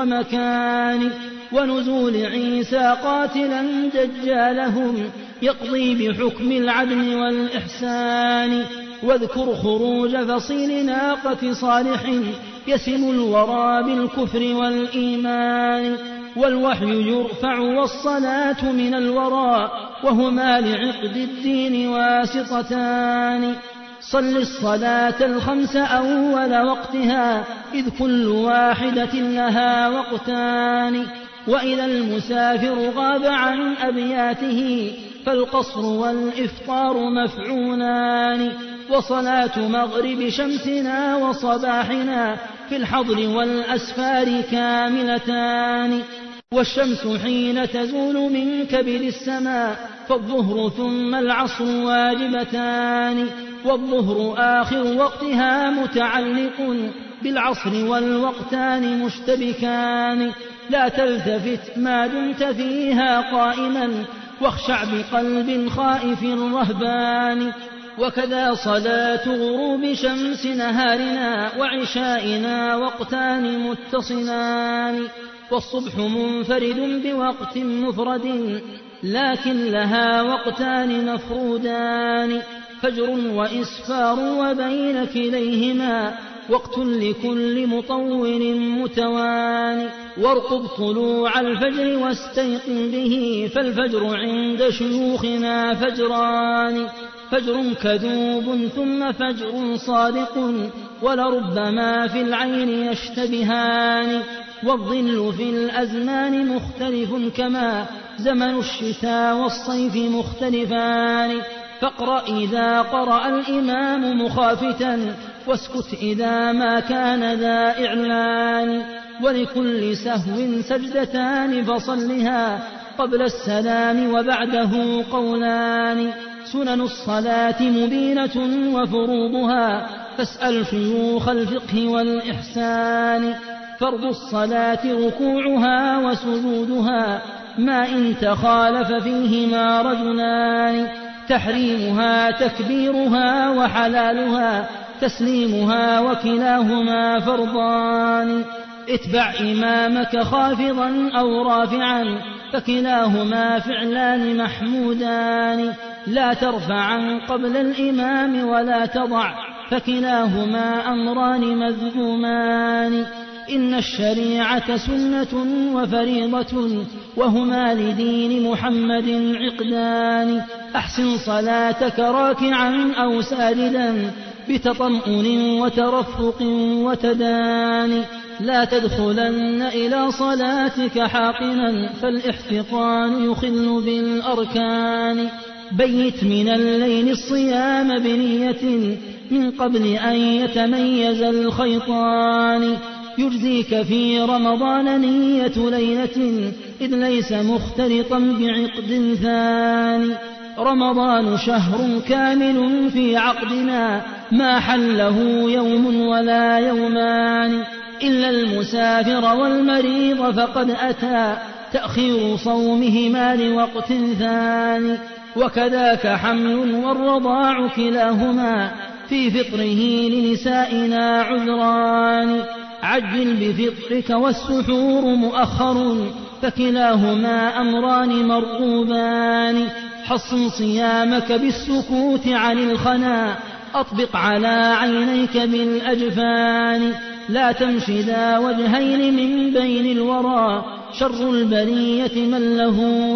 ومكان، ونزول عيسى قاتلا دجالهم يقضي بحكم العدل والإحسان. واذكر خروج فصيل ناقة صالح يسم الورى بالكفر والإيمان. والوحي يرفع والصلاة من الورى وهما لعقد الدين واسطتان. صل الصلاة الخمس أول وقتها إذ كل واحدة لها وقتان. وإذا المسافر غاب عن أبياته فالقصر والإفطار مفعولان. وصلاة مغرب شمسنا وصباحنا في الحضر والأسفار كاملتان. والشمس حين تزول من كبد السماء فالظهر ثم العصر واجبتان. والظهر آخر وقتها متعلق بالعصر والوقتان مشتبكان. لا تلتفت ما دمت فيها قائما واخشع بقلب خائف رهبان. وكذا صلاة غروب شمس نهارنا وعشائنا وقتان متصلان. والصبح منفرد بوقت مفرد لكن لها وقتان مفرودان. فجر وإسفار وبين كليهما وقت لكل مطول متواني. وارقب طلوع الفجر واستيقن به فالفجر عند شيوخنا فجران. فجر كذوب ثم فجر صادق ولربما في العين يشتبهان. والظل في الأزمان مختلف كما زمن الشتاء والصيف مختلفان. فاقرأ إذا قرأ الإمام مخافتا واسكت إذا ما كان ذا إعلان. ولكل سهو سجدتان فصلها قبل السلام وبعده قولان. سنن الصلاة مبينة وفروضها فاسأل شيوخ الفقه والإحسان. فرض الصلاة ركوعها وسجودها ما إن تخالف فيهما رجلان. تحريمها تكبيرها وحلالها تسليمها وكلاهما فرضان. اتبع إمامك خافضا أو رافعا فكلاهما فعلان محمودان. لا ترفعا قبل الإمام ولا تضع فكلاهما أمران مذمومان. إن الشريعة سنة وفريضة وهما لدين محمد عقدان. أحسن صلاتك راكعا أو ساجدا بتطمؤن وترفق وتدان. لا تدخلن إلى صلاتك حاقنا فالاحتقان يخل بالأركان. بيت من الليل الصيام بنية من قبل أن يتميز الخيطان. يجزيك في رمضان نية ليلة إذ ليس مختلطا بعقد ثاني. رمضان شهر كامل في عقدنا ما حله يوم ولا يومان. إلا المسافر والمريض فقد أتى تأخير صومهما لوقت ثاني. وكذاك حمل والرضاع كلاهما في فطره لنسائنا عذران. عجل بفطرك والسحور مؤخر فكلاهما أمران مرغوبان. حصن صيامك بالسكوت عن الخنا أطبق على عينيك بالأجفان. لا تمش ذا وجهين من بين الورى شر البرية من له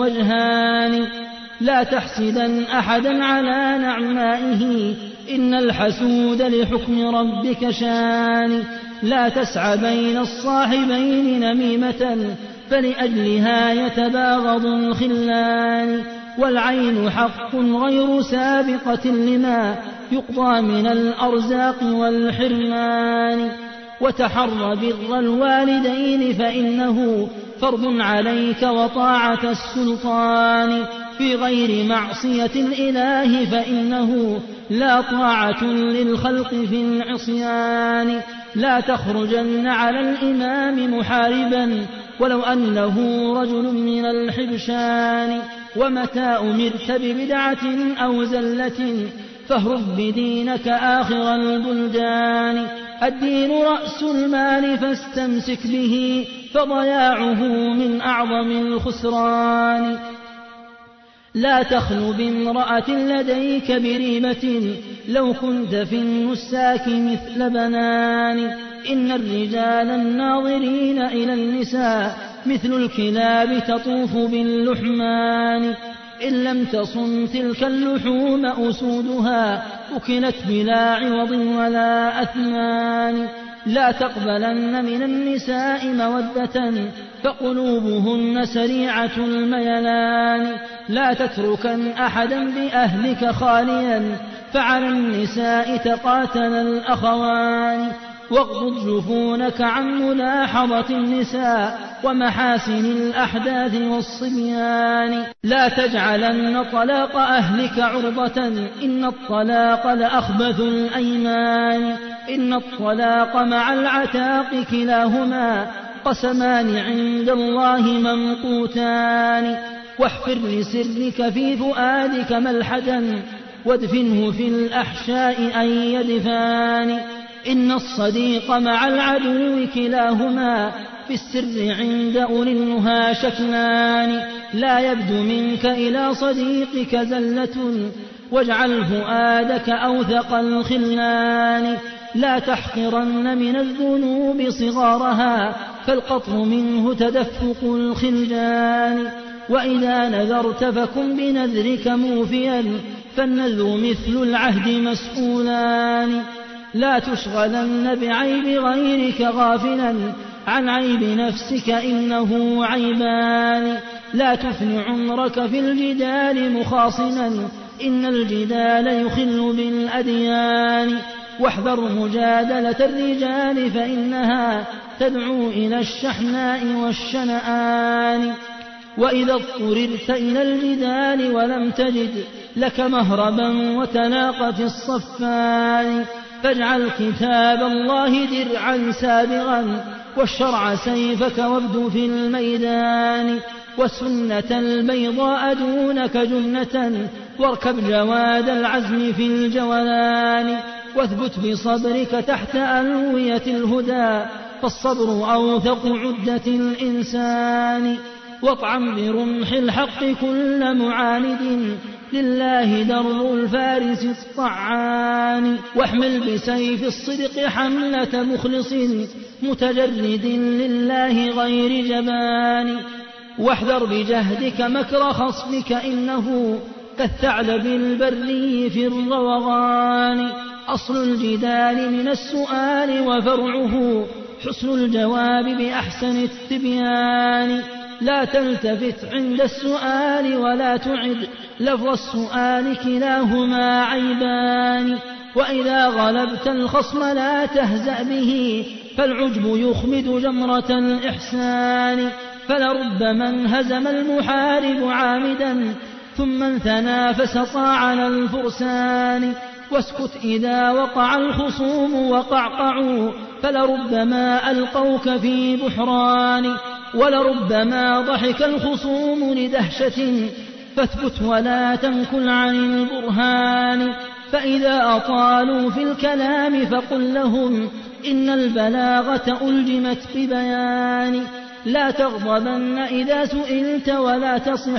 وجهان. لا تحسدن أحدا على نعمائه إن الحسود لحكم ربك شان. لا تسعى بين الصاحبين نميمة فلأجلها يتباغض الخلان. والعين حق غير سابقة لما يقضى من الأرزاق والحرمان. وتحر بر الوالدين فإنه فرض عليك وطاعة السلطان. في غير معصية الإله، فإنه لا طاعة للخلق في العصيان. لا تخرجن على الإمام محاربا ولو أنه رجل من الحبشان. ومتى أمرت ببدعة أو زلة فاهرب بدينك آخر البلدان. الدين رأس المال فاستمسك به، فضياعه من أعظم الخسران. لا تخل بامرأة لديك بريبة لو كنت في النساك مثل بنان. إن الرجال الناظرين إلى النساء مثل الكلاب تطوف باللحمان. إن لم تصن تلك اللحوم أسودها أكلت بلا عوض ولا أثمان. لا تقبلن من النساء مودة فقلوبهن سريعة الميلان. لا تتركن أحدا بأهلك خاليا فعلى النساء تقاتل الأخوان. واغضض جفونك عن ملاحظة النساء ومحاسن الأحداث والصبيان. لا تجعلن طلاق أهلك عرضة إن الطلاق لأخبث الأيمان. إن الطلاق مع العتاق كلاهما قسمان عند الله ممقوتان. واحفر لسرك في فؤادك ملحدا وادفنه في الأحشاء أن يدفان. إن الصديق مع العدو كلاهما في السر عند أولي النهى شكلان. لا يبدو منك إلى صديقك زلة واجعل فؤادك أوثق الخلان. لا تحقرن من الذنوب صغارها فالقطر منه تدفق الخلجان. وإذا نذرت فكن بنذرك موفيا فالنذر مثل العهد مسؤولان. لا تشغلن بعيب غيرك غافلا عن عيب نفسك إنه عيبان. لا تفن عمرك في الجدال مخاصما إن الجدال يخل بالأديان. واحذر مجادلة الرجال فإنها تدعو إلى الشحناء والشنآن. وإذا اضطررت إلى الجدال ولم تجد لك مهربا وتلاقت الصفان فاجعل كتاب الله درعا سابغا والشرع سيفك وابد في الميدان. والسنة البيضاء دونك جنة واركب جواد العزم في الجولان. واثبت بصبرك تحت ألوية الهدى فالصبر أوثق عدة الإنسان. واطعم برمح الحق كل معاند لله در الفارس الطعان. واحمل بسيف الصدق حملة مخلص متجرد لله غير جبان. واحذر بجهدك مكر خصمك إنه كالثعلب البري في الروغان. أصل الجدال من السؤال وفرعه حسن الجواب بأحسن التبيان. لا تلتفت عند السؤال ولا تعد لفظ السؤال كلاهما عيبان. وإذا غلبت الخصم لا تهزأ به فالعجب يخمد جمرة الإحسان. فلربما انهزم المحارب عامدا ثم انثنى فسطاعن الفرسان. واسكت إذا وقع الخصوم وقعقعوا فلربما ألقوك في بحران. ولربما ضحك الخصوم لدهشة فاثبت ولا تنكل عن البرهان. فإذا أطالوا في الكلام فقل لهم إن البلاغة ألجمت ببيان. لا تغضبن إذا سئلت ولا تصح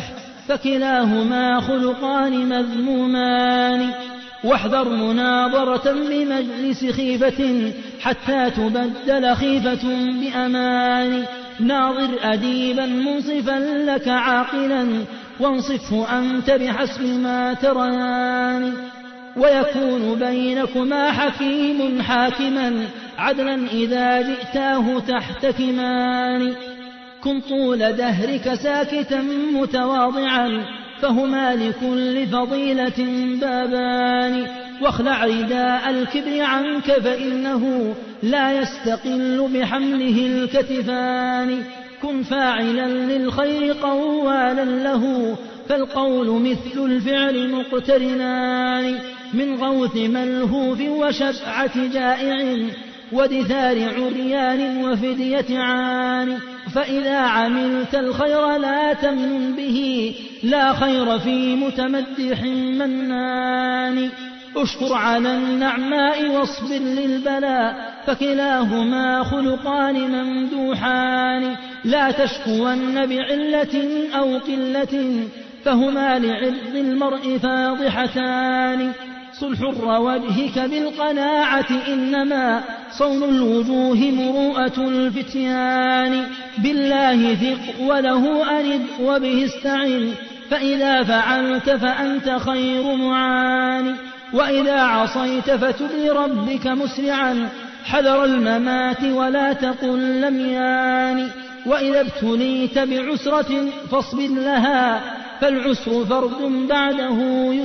فكلاهما خلقان مذمومان. واحذر مناظرة بمجلس خيفة حتى تبدل خيفة بأمان. ناظر أديبا منصفا لك عاقلا وانصفه أنت بحسب ما تريان. ويكون بينكما حكيم حاكما عدلا إذا جئتاه تحتكمان. كن طول دهرك ساكتا متواضعا فهما لكل فضيلة بابان. واخلع رداء الكبر عنك فإنه لا يستقل بحمله الكتفان. كن فاعلا للخير قوالا له فالقول مثل الفعل مقترنان من غوث ملهوف وشفعة جائع ودثار عريان وفدية عان. فإذا عملت الخير لا تمن به، لا خير في متمدح منان. اشكر على النعماء واصبر للبلاء، فكلاهما خلقان ممدوحان. لا تشكون بعلة أو قلة، فهما لعرض المرء فاضحتان. صلح وجهك بالقناعة إنما صون الوجوه مروءة الفتيان. بالله ثق وله أند وبه استعن، فإذا فعلت فأنت خير معان. وإذا عصيت فتب لربك مسرعا، حذر الممات ولا تقل لم يان. وإذا ابتليت بعسرة فاصبر لها، فالعسر فرد بعده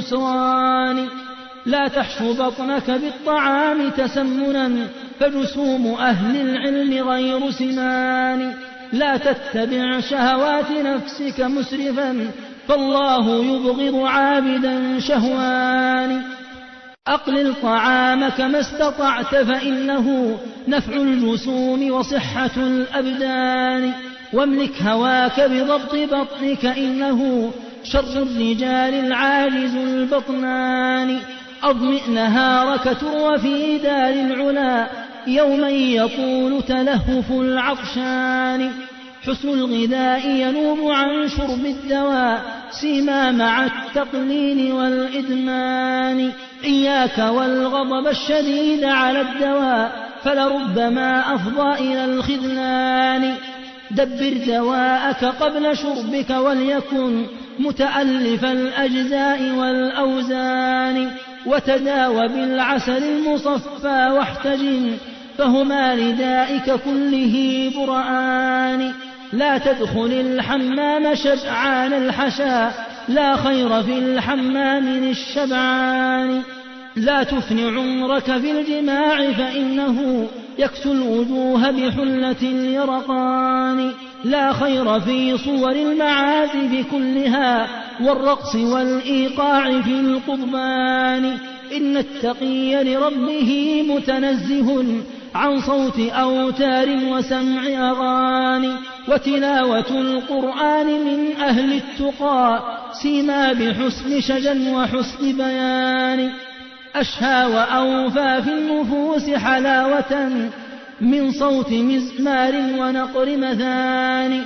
يسران. لا تحشو بطنك بالطعام تسمنا، فجسوم أهل العلم غير سمان. لا تتبع شهوات نفسك مسرفا، فالله يبغض عابدا شهوان. أقلل طعامك ما استطعت، فإنه نفع الجسوم وصحة الأبدان. واملك هواك بضبط بطنك، إنه شر الرجال العاجز البطنان. أضمئ نهارك تروى في دار العلا، يوما يطول تلهف العطشان. حسن الغذاء ينوب عن شرب الدواء، سيما مع التقليل والإدمان. إياك والغضب الشديد على الدواء، فلربما أفضى إلى الخذلان. دبر دواءك قبل شربك، وليكن متألف الأجزاء والأوزان. وتداوى بالعسل المصفى واحتجن، فهما لدائك كله برآن. لا تدخل الحمام شبعان الحشا، لا خير في الحمام للشبعان. لا تفن عمرك في الجماع، فإنه يكسو الوجوه بحلة اليرقان. لا خير في صور المعازف كلها، والرقص والإيقاع في القضبان. إن التقي لربه متنزه عن صوت أوتار وسمع أغاني. وتلاوة القرآن من أهل التقى، سيما بحسن شجا وحسن بيان. أشهى وأوفى في النفوس حلاوة من صوت مزمار ونقر مثاني.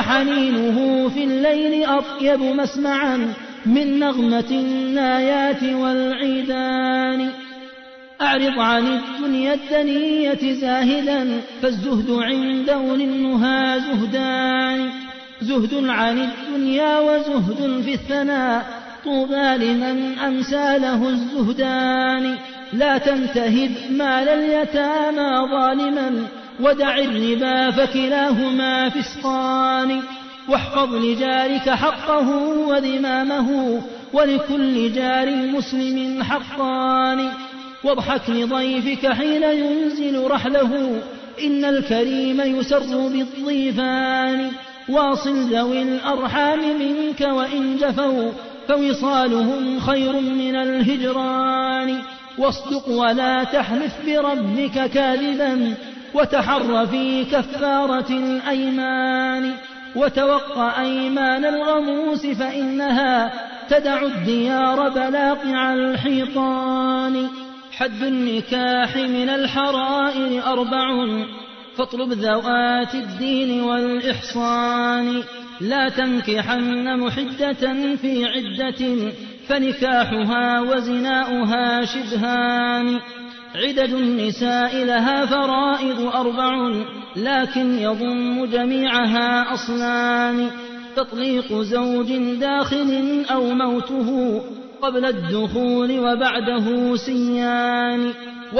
وحنينه في الليل أطيب مسمعا من نغمة النايات والعيدان. أعرض عن الدنيا الدنية زاهدا، فالزهد عند أولي النهى زهدان. زهد عن الدنيا وزهد في الثناء، طوبى لمن أمسى له الزهدان. لا تنتهب مال اليتامى ظالما، ودع الربا فكلاهما فسقان. واحفظ لجارك حقه وذمامه، ولكل جار مسلم حقان. واضحك لضيفك حين ينزل رحله، إن الكريم يسر بالضيفان. واصل ذوي الأرحام منك وإن جفوا، فوصالهم خير من الهجران. واصدق ولا تحلف بربك كاذبا، وتحر في كفارة الأيمان. وتوقع أيمان الغموس، فإنها تدع الديار بلاقع الحيطان. حد النكاح من الحرائر 4، فاطلب ذوات الدين والإحصان. لا تنكحن محدة في عدة، فنكاحها وزناؤها شبهان. عدد النساء لها فرائض 4، لكن يضم جميعها أصلان. تطليق زوج داخل أو موته قبل الدخول وبعده سيان.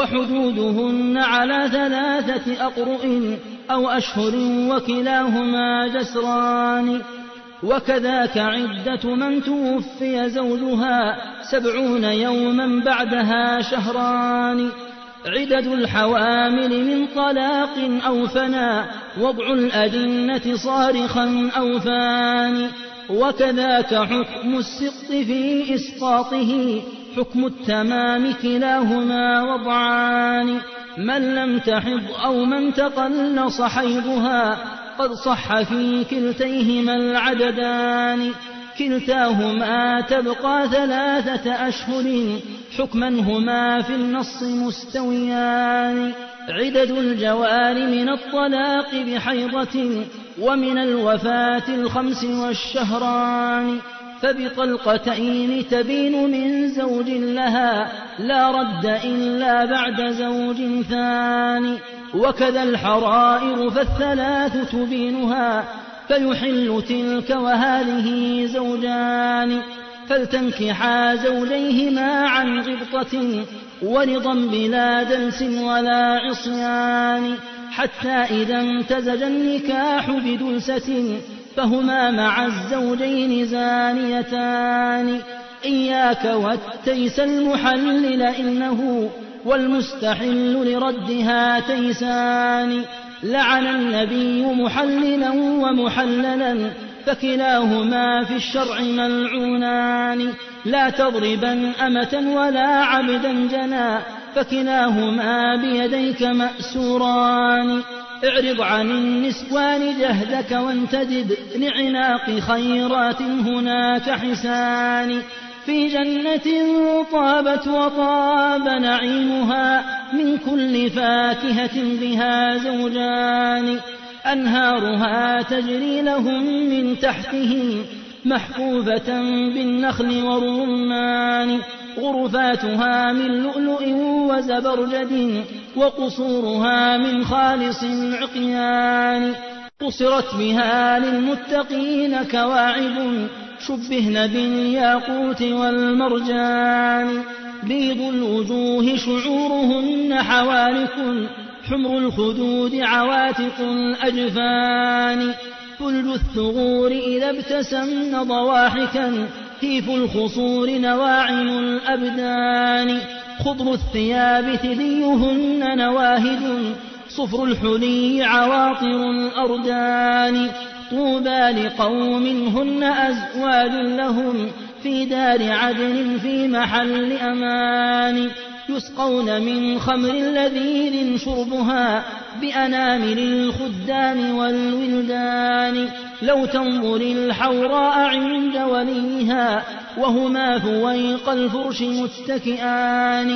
وحدودهن على 3 أقرؤ أو أشهر، وكلاهما جسران. وكذاك عدة من توفي زوجها 70 يوما بعدها شهران. عدد الحوامل من طلاق أو فنا، وضع الأجنة صارخا أو فاني. وكذاك حكم السقط في إسقاطه حكم التمام كلاهما وضعان من لم تحض أو من تقلص حيضها قد صح في كلتيهما العددان كلتاهما تبقى 3 أشهر حكما هما في النص مستويان عدد الجوار من الطلاق بحيضة ومن الوفاة 5 والشهران فبطلقتين تبين من زوج لها لا رد إلا بعد زوج ثاني وكذا الحرائر ف3 تبينها فيحل تلك وهذه زوجان فلتنكحا زوجيهما عن غبطة ورضا بلا دنس ولا عصيان حتى إذا امتزج النكاح بدلسة فهما مع الزوجين زانيتان إياك والتيس المحلل إنه والمستحل لردها تيسان لعن النبي محللا ومحللا فكلاهما في الشرع ملعونان لا تضربا أمة ولا عبدا جنا فكلاهما بيديك مأسوران اعرض عن النسوان جهدك وانتدب لعناق خيرات هناك حسان في جنة طابت وطاب نعيمها من كل فاكهة بها زوجان أنهارها تجري لهم من تحتهم محفوفة بالنخل والرمان غرفاتها من لؤلؤ وزبرجد وقصورها من خالص العقيان قصرت بها للمتقين كواعب شبهن بالياقوت والمرجان بيض الوجوه شعورهن حوالك حمر الخدود عواتق الأجفان ثلج الثغور إذا ابتسمن ضواحكا هيف الخصور نواعم الأبدان خضر الثياب ثديهن نواهد صفر الحلي عواطر الأردان طوبى لقوم هن أزواج لهم في دار عدن في محل أمان يسقون من خمر لذيذ شربها بأنامل الخدام والولدان لو تنظر الحوراء عند وليها وهما فويق الفرش متكئان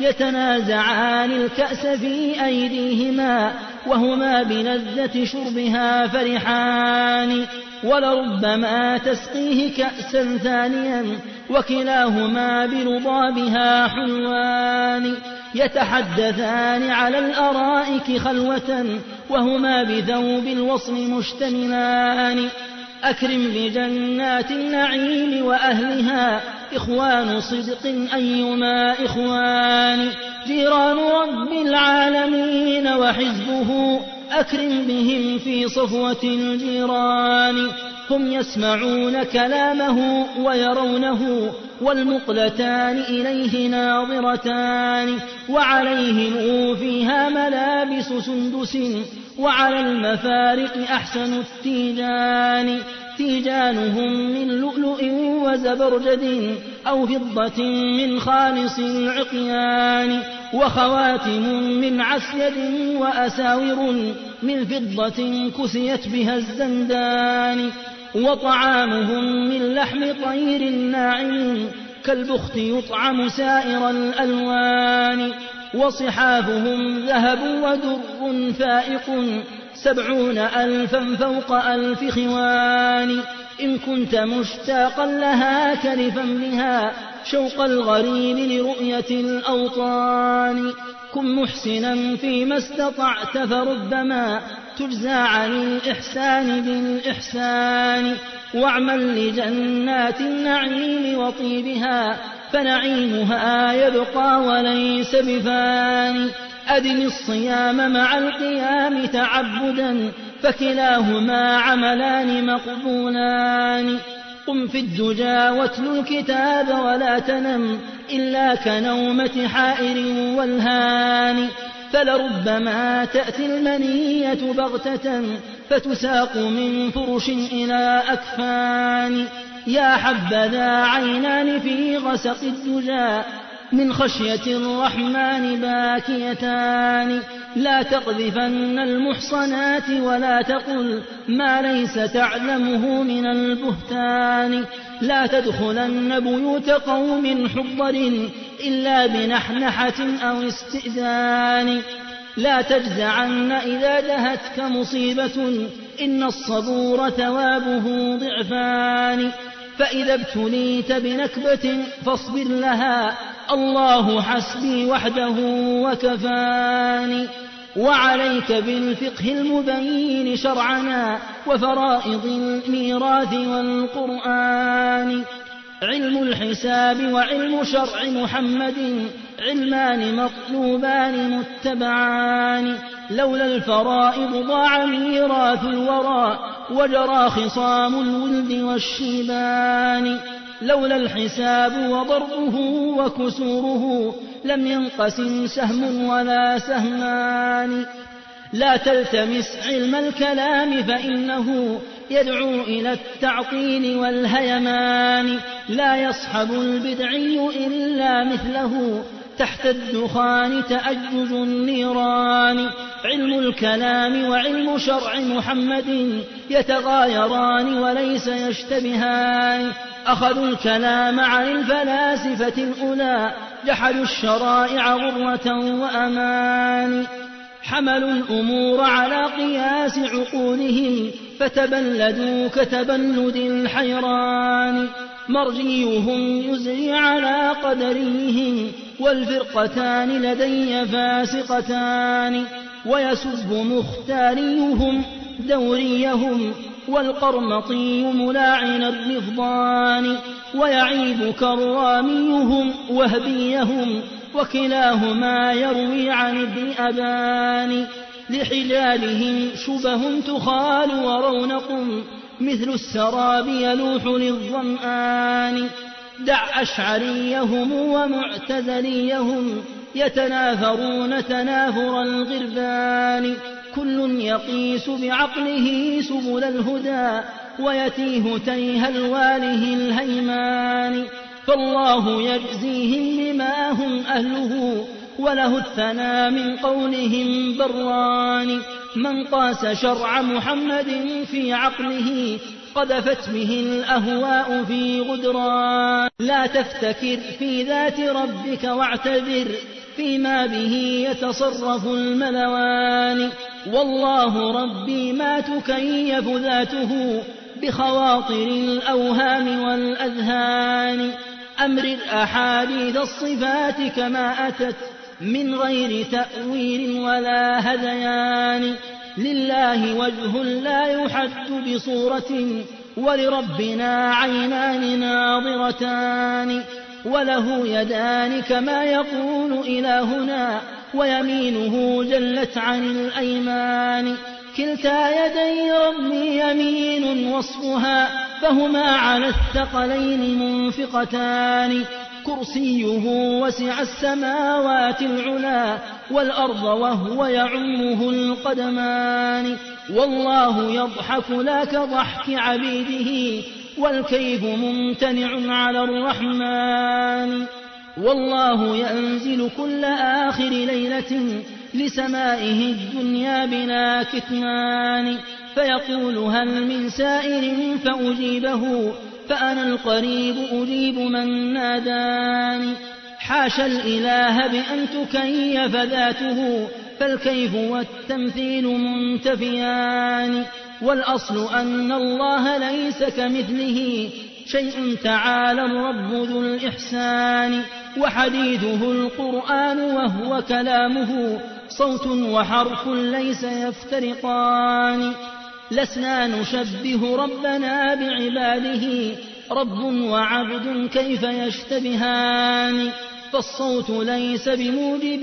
يتنازعان الكأس في أيديهما وهما بلذة شربها فرحان ولربما تسقيه كأسا ثانيا وكلاهما برضابها حلوان يتحدثان على الأرائك خلوة وهما بثوب الوصل مشتملان أكرم بجنات النعيم وأهلها إخوان صدق أيما إخوان جيران رب العالمين وحزبه أكرم بهم في صفوة الجيران هم يسمعون كلامه ويرونه والمقلتان إليه ناظرتان وعليهم فيها ملابس سندس وعلى المفارق أحسن التيجان تيجانهم من لؤلؤ وزبرجد أو فضة من خالص العقيان وخواتم من عسيد وأساور من فضة كسيت بها الزندان وطعامهم من لحم طير ناعم كالبخت يطعم سائر الألوان وصحافهم ذهب ودر فائق 70,000 فوق 1000 خوان إن كنت مشتاقا لها كرفا بها شوق الغريب لرؤية الأوطان كن محسنا فيما استطعت فربما تجزى عن الإحسان بالإحسان واعمل لجنات النعيم وطيبها فنعيمها يبقى وليس بفاني أدم الصيام مع القيام تعبدا فكلاهما عملان مقبولان قم في الدجى واتل الكتاب ولا تنم إلا كنومة حائر والهان فلربما تأتي المنية بغتة فتساق من فرش إلى أكفان. يا حبذا عينان في غسق الدجى من خشية الرحمن باكيتان. لا تقذفن المحصنات ولا تقل ما ليس تعلمه من البهتان. لا تدخلن بيوت قوم حضر إلا بنحنحة أو استئذان. لا تجزعن إذا دهتك مصيبة إن الصبور ثوابه ضعفان. فإذا ابتليت بنكبة فاصبر لها الله حسبي وحده وكفاني. وعليك بالفقه المبين شرعنا وفرائض الميراث والقرآن. علم الحساب وعلم شرع محمد علمان مطلوبان متبعان. لولا الفرائض ضاع ميراث الورى وجرى خصام الولد والشيبان. لولا الحساب وضربه وكسوره لم ينقسم سهم ولا سهمان. لا تلتمس علم الكلام فإنه يدعو إلى التعطيل والهيمان. لا يصحب البدعي إلا مثله تحت الدخان تأجج النيران. علم الكلام وعلم شرع محمد يتغايران وليس يشتبهان. أخذوا الكلام عن الفلاسفة الأولى جحدوا الشرائع غرة وأمان. حملوا الأمور على قياس عقولهم فتبلدوا كتبلد الحيران. مرجيهم يزري على قدريهم والفرقتان لدي فاسقتان. ويسب مختاريهم دوريهم والقرمطي ملاعن الرفضان. ويعيب كراميهم وهبيهم وكلاهما يروي عن ابن أبان. لحجالهم شبه تخال ورونق مثل السراب يلوح للظمآن. دع أشعريهم ومعتزليهم يتنافرون تنافر الغربان. كل يقيس بعقله سبل الهدى ويتيه تيه الواله الهيمان. فالله يجزيهم بما هم أهله وله الثنى من قولهم بران. من قاس شرع محمد في عقله قذفت به الأهواء في غدران. لا تفتكر في ذات ربك واعتذر فيما به يتصرف الملوان. والله ربي ما تكيف ذاته بخواطر الأوهام والأذهان. أمرر أحاديث الصفات كما أتت من غير تأويل ولا هذيان. لله وجه لا يحد بصورة ولربنا عينان ناظرتان. وله يدان كما يقول إلهنا ويمينه جلت عن الأيمان. كلتا يدي ربي يمين وصفها فهما على الثقلين منفقتان. كرسيه وسع السماوات العلا والأرض وهو يعمه القدمان. والله يضحك لا كضحك عبيده والكيف ممتنع على الرحمن. والله ينزل كل آخر ليلة لسمائه الدنيا بلا كتمان. فيقول هل من سائل فأجيبه فأنا القريب أجيب من ناداني. حاشا الإله بأن تكيف ذاته فالكيف والتمثيل منتفيان. والأصل أن الله ليس كمثله شيء تعالى الرب ذو الإحسان. وحديثه القرآن وهو كلامه صوت وحرف ليس يفترقان. لسنا نشبه ربنا بعباده رب وعبد كيف يشتبهان. فالصوت ليس بموجب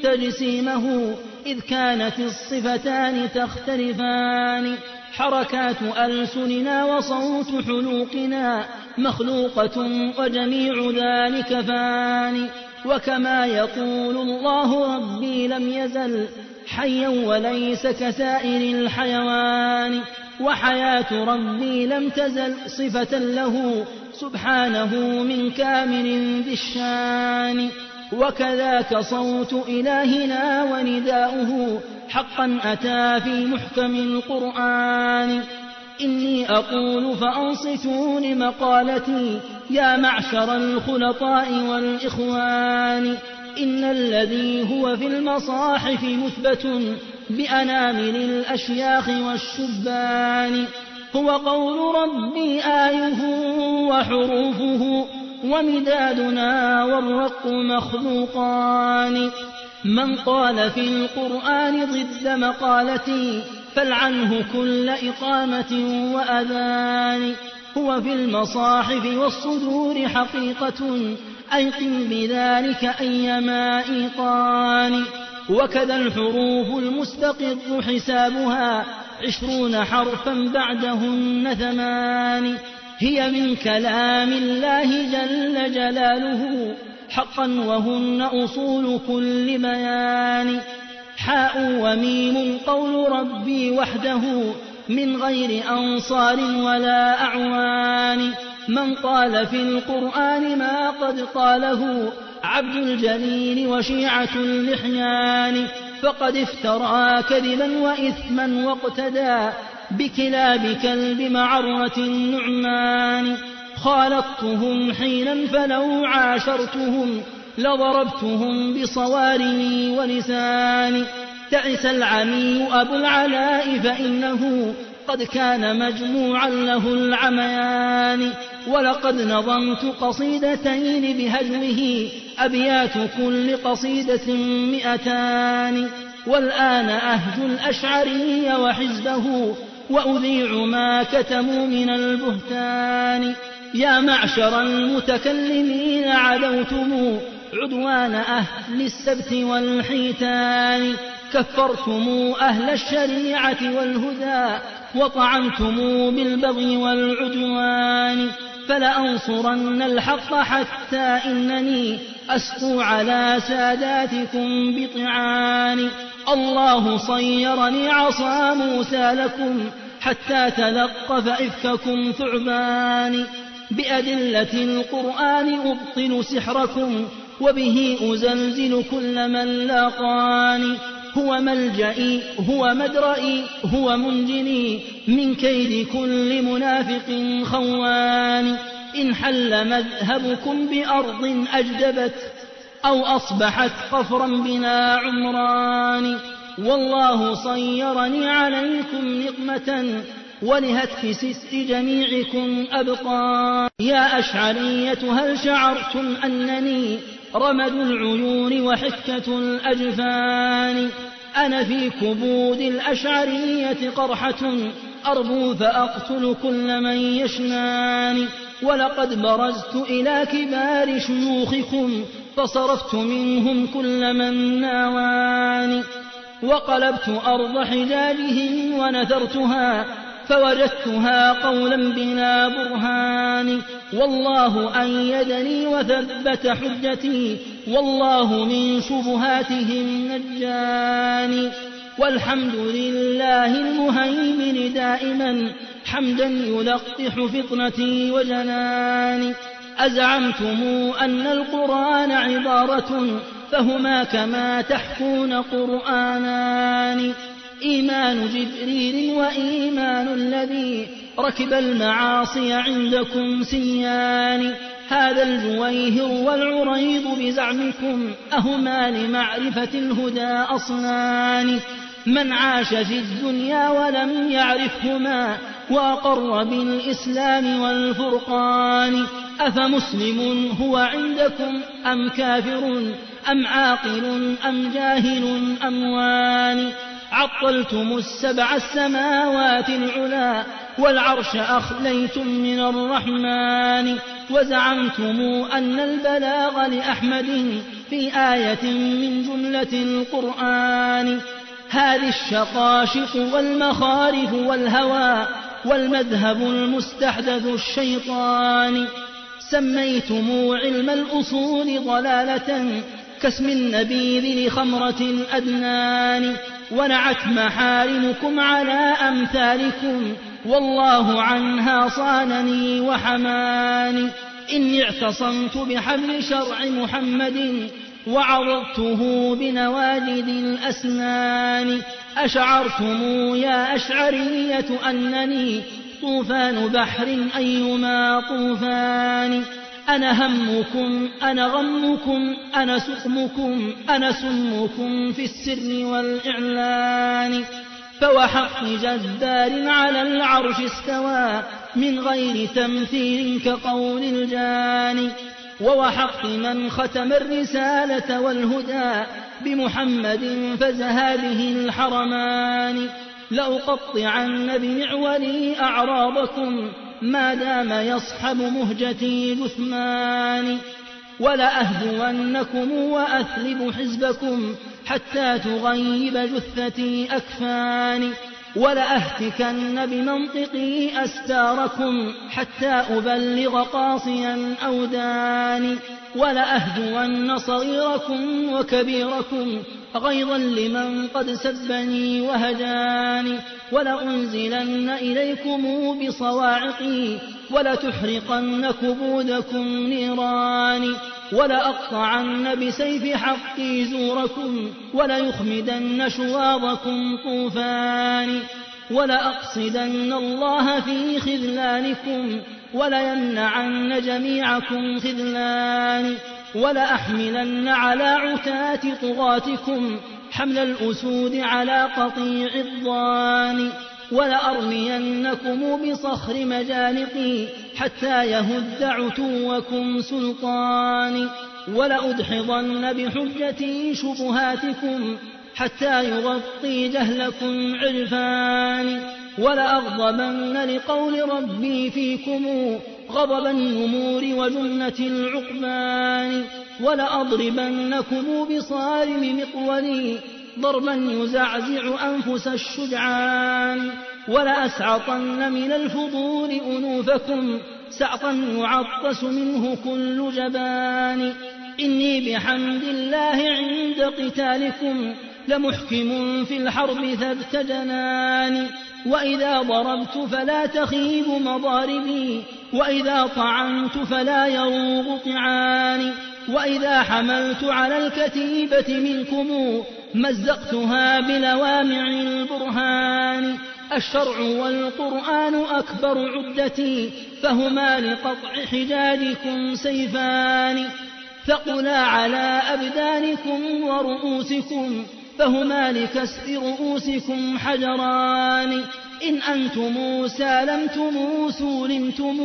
تجسيمه إذ كانت الصفتان تختلفان. حركات ألسننا وصوت حلوقنا مخلوقة وجميع ذلك فان. وكما يقول الله ربي لم يزل حيا وليس كسائر الحيوان، وحياة ربي لم تزل صفة له سبحانه من كامل ذي الشان. وكذاك صوت إلهنا ونداؤه حقا أتى في محكم القرآن. إني أقول فأنصتوا لمقالتي يا معشر الخلطاء والإخوان، إن الذي هو في المصاحف مثبت بأنامل الأشياخ والشبان هو قول ربي آيه وحروفه ومدادنا والرق مخلوقان. من قال في القرآن ضد مقالتي فالعنه كل إقامة وأذان. هو في المصاحف والصدور حقيقة أيقن بذلك أيما إيقان. وكذا الحروف المستقر حسابها 20 حرفا بعدهن 8 هي من كلام الله جل جلاله حقا وهن أصول كل بيان. حاء وميم قول ربي وحده من غير أنصار ولا أعوان. من قال في القرآن ما قد قاله عبد الجليل وشيعة اللحيان فقد افترى كذبا وإثما واقتدى بكلاب كلب معرة النعمان. خالطتهم حينا فلو عاشرتهم لضربتهم بصوارمي ولساني. تعس العمي أبو العلاء فإنه قد كان مجموعا له العميان. ولقد نظمت قصيدتين بهجوه أبيات كل قصيدة 200 والآن أهج الأشعري وحزبه وأذيع ما كتموا من البهتان. يا معشر المتكلمين عدوتم عدوان أهل السبت والحيتان. كفرتم أهل الشريعة والهدى وطعنتم بالبغي والعدوان. فلأنصرن الحق حتى إنني أسقو على ساداتكم بطعان. الله صيرني عصا موسى لكم حتى تلقف إفككم ثعبان. بأدلة القرآن أبطل سحركم وبه أزلزل كل من لاقاني. هو ملجئي هو مدرئي هو منجني من كيد كل منافق خوان. إن حل مذهبكم بأرض أجدبت أو أصبحت قفرا بلا عمران. والله صيرني عليكم نقمة ولهتك ستر جميعكم أبقى. يا أشعرية هل شعرتم أنني رمد العيون وحكة الأجفان؟ أنا في كبود الأشعرية قرحة أربو فأقتل كل من يشنان. ولقد برزت إلى كبار شيوخكم فصرفت منهم كل من ناوان. وقلبت أرض حجاجهم ونثرتها فوجدتها قولا بلا برهان. والله أيدني وثبت حجتي والله من شبهاتهم نجاني. والحمد لله المهيمن دائما حمدا يلقح فطنتي وجناني. أزعمتم أن القرآن عبارة فهما كما تحكون قرآنان. إيمان جبريل وإيمان الذي ركب المعاصي عندكم سيان. هذا الجويهر والعريض بزعمكم أهما لمعرفة الهدى أصنان. من عاش في الدنيا ولم يعرفهما وأقر بالإسلام والفرقان أفمسلم هو عندكم أم كافر أم عاقل أم جاهل أم وان؟ عطلتم السبع السماوات العلا والعرش أخليتم من الرحمن. وزعمتم أن البلاغ لأحمد في آية من جملة القرآن. هذه الشقاشق والمخارف والهوى والمذهب المستحدث الشيطان. سميتم علم الأصول ضلالة كاسم النبيذ لخمرة الأدنان، ونعت محارمكم على أمثالكم والله عنها صانني وحماني. إني اعتصمت بحبل شرع محمد وعضدته بنواجذ الأسنان. أشعرتم يا أشعرية أنني طوفان بحر أيما طوفان. أنا همكم أنا غمكم أنا سقمكم أنا سمكم في السر والإعلان. فوحق جدار على العرش استوى من غير تمثيل كقول الجان. ووحق من ختم الرسالة والهدى بمحمد فزها به الحرمان. لأقطعن بمعولي أعراضكم ما دام يصحب مهجتي جثمان. ولأهدونكم وأثلب حزبكم حتى تغيب جثتي أكفاني. ولأهتكن بمنطقي أستاركم حتى أبلغ قاصيا أوداني. ولأهدون صغيركم وكبيركم غيظا لمن قد سبني وهجاني. ولأنزلن إليكم بصواعقي ولتحرقن كبودكم نيراني. ولأقطعن بسيف حقي زوركم وليخمدن شواظكم طوفان. ولأقصدن الله في خذلانكم وليمنعن جميعكم خذلان. ولأحملن على عتاة طغاتكم حمل الأسود على قطيع الضان. ولأرمينكم بصخر مجانقي حتى يهد عتوكم سلطاني. ولأدحضن بحجتي شبهاتكم حتى يغطي جهلكم عرفاني. ولأغضبن لقول ربي فيكم غضب النمور وجنة العقبان. ولأضربنكم بصارم مقولي ضربا يزعزع أنفس الشجعان. ولأسعطن من الفضول أنوفكم سعطا يعطس منه كل جبان. إني بحمد الله عند قتالكم لمحكم في الحرب ثبت جناني. وإذا ضربت فلا تخيب مضاربي وإذا طعنت فلا يروغ طعاني. وإذا حملت على الكتيبة منكم مزقتها بلوامع البرهان. الشرع والقرآن أكبر عدتي فهما لقطع حجاجكم سيفان. ثقلا على أبدانكم ورؤوسكم فهما لكسر رؤوسكم حجران. إن أنتم سالمتم سولمتم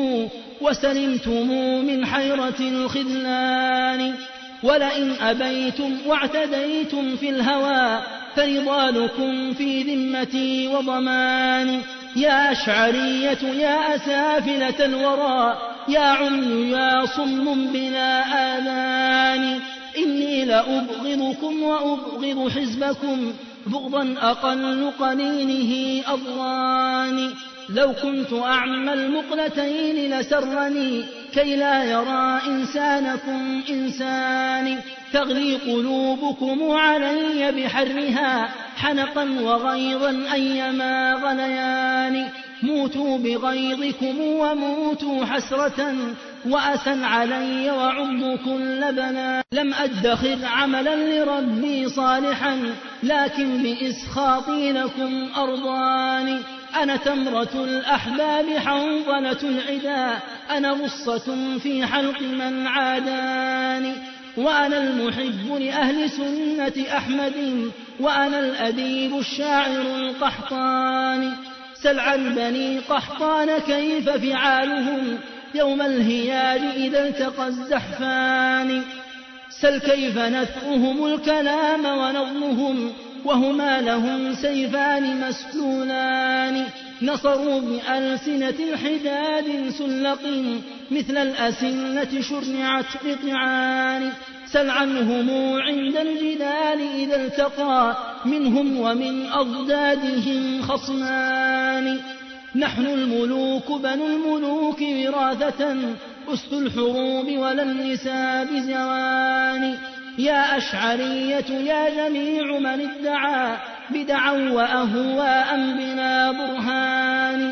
وسلمتم من حيرة الخذلان. ولئن أبيتم واعتديتم في الهوى فنضالكم في ذمتي وضماني. يا أشعرية يا أسافلة الورى يا عمي يا صم بلا آذان. إني لأبغضكم وأبغض حزبكم بغضا أقل قنينه أضغاني. لو كنت أعمى المقلتين لسرني كي لا يرى إنسانكم إنساني. تغلي قلوبكم علي بحرها حنقا وغيظا أيما غليان. موتوا بغيظكم وموتوا حسرة وأسا علي وعض كل بنان. لم أدخر عملا لربي صالحا لكن بإسخاطي لكم أرضاني. أنا تمرة الأحباب حنظلة العدا أنا غصة في حلق من عاداني. وأنا المحب لأهل سنة أحمد وأنا الأديب الشاعر القحطاني. سل عن بني قحطان كيف فعالهم يوم الهياج إذا التقى الزحفان. سل كيف نثؤهم الكلام ونظمهم وهما لهم سيفان مسلولان. نصروا بألسنة الحداد سلق مثل الأسنة شرعت بطعان. سل عنهم عند الجدال إذا التقى منهم ومن أضدادهم خصمان. نحن الملوك بنو الملوك وراثة أسد الحروب ولا النساء بزوان. يا أشعرية يا جميع من ادعى بدعا وأهواء بلا برهان.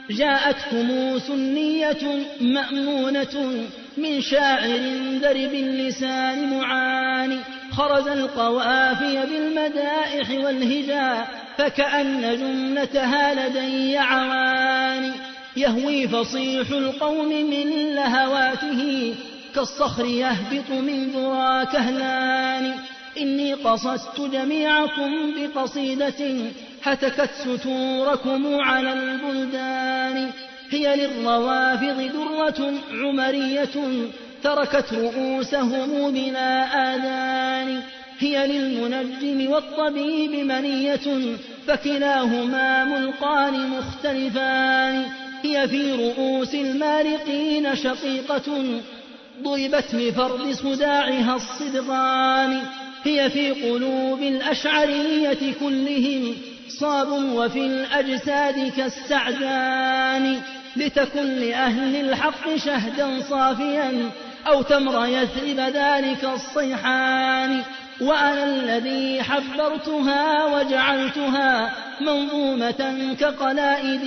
جاءتكم سنية مأمونة من شاعر درب اللسان معاني، خرز القوافي بالمدائح والهجاء فكأن جملتها لدي عواني. يهوي فصيح القوم من لهواته كالصخر يهبط من ذرى كهلان. إني قصدت جميعكم بقصيدة هتكت ستوركم على البلدان. هي للروافض درة عمرية تركت رؤوسهم بلا آذان. هي للمنجم والطبيب منية فكلاهما ملقان مختلفان. هي في رؤوس المارقين شقيقة ضربت بفرض صداعها الصدغان. هي في قلوب الأشعرية كلهم صاب وفي الأجساد كالسعدان. لتكن لأهل الحق شهدا صافيا أو تمر يثرب ذلك الصيحان. وأنا الذي حبرتها وجعلتها منظومة كقلائد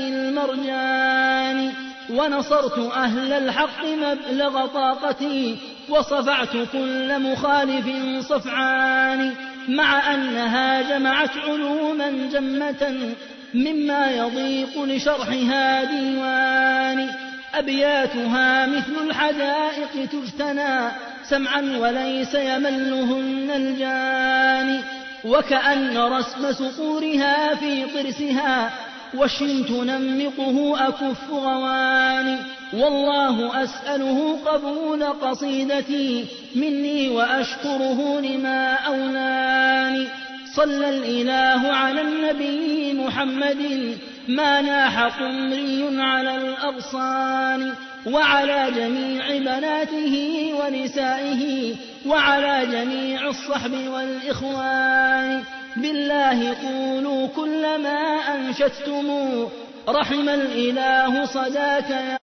المرجان. ونصرت أهل الحق مبلغ طاقتي وصفعت كل مخالف صفعان. مع أنها جمعت علوما جمة مما يضيق لشرحها ديوان. أبياتها مثل الحدائق تجتنى سمعا وليس يملهن الجان. وكأن رسم سطورها في طرسها وشم تنمقه أكف غواني. والله أسأله قبول قصيدتي مني وأشكره لما أولاني. صلى الإله على النبي محمد ما ناح قمري على الأغصان. وعلى جميع بناته ونسائه وعلى جميع الصحب والإخوان. بالله قولوا كل ما أنشدتم رحم الإله صداك.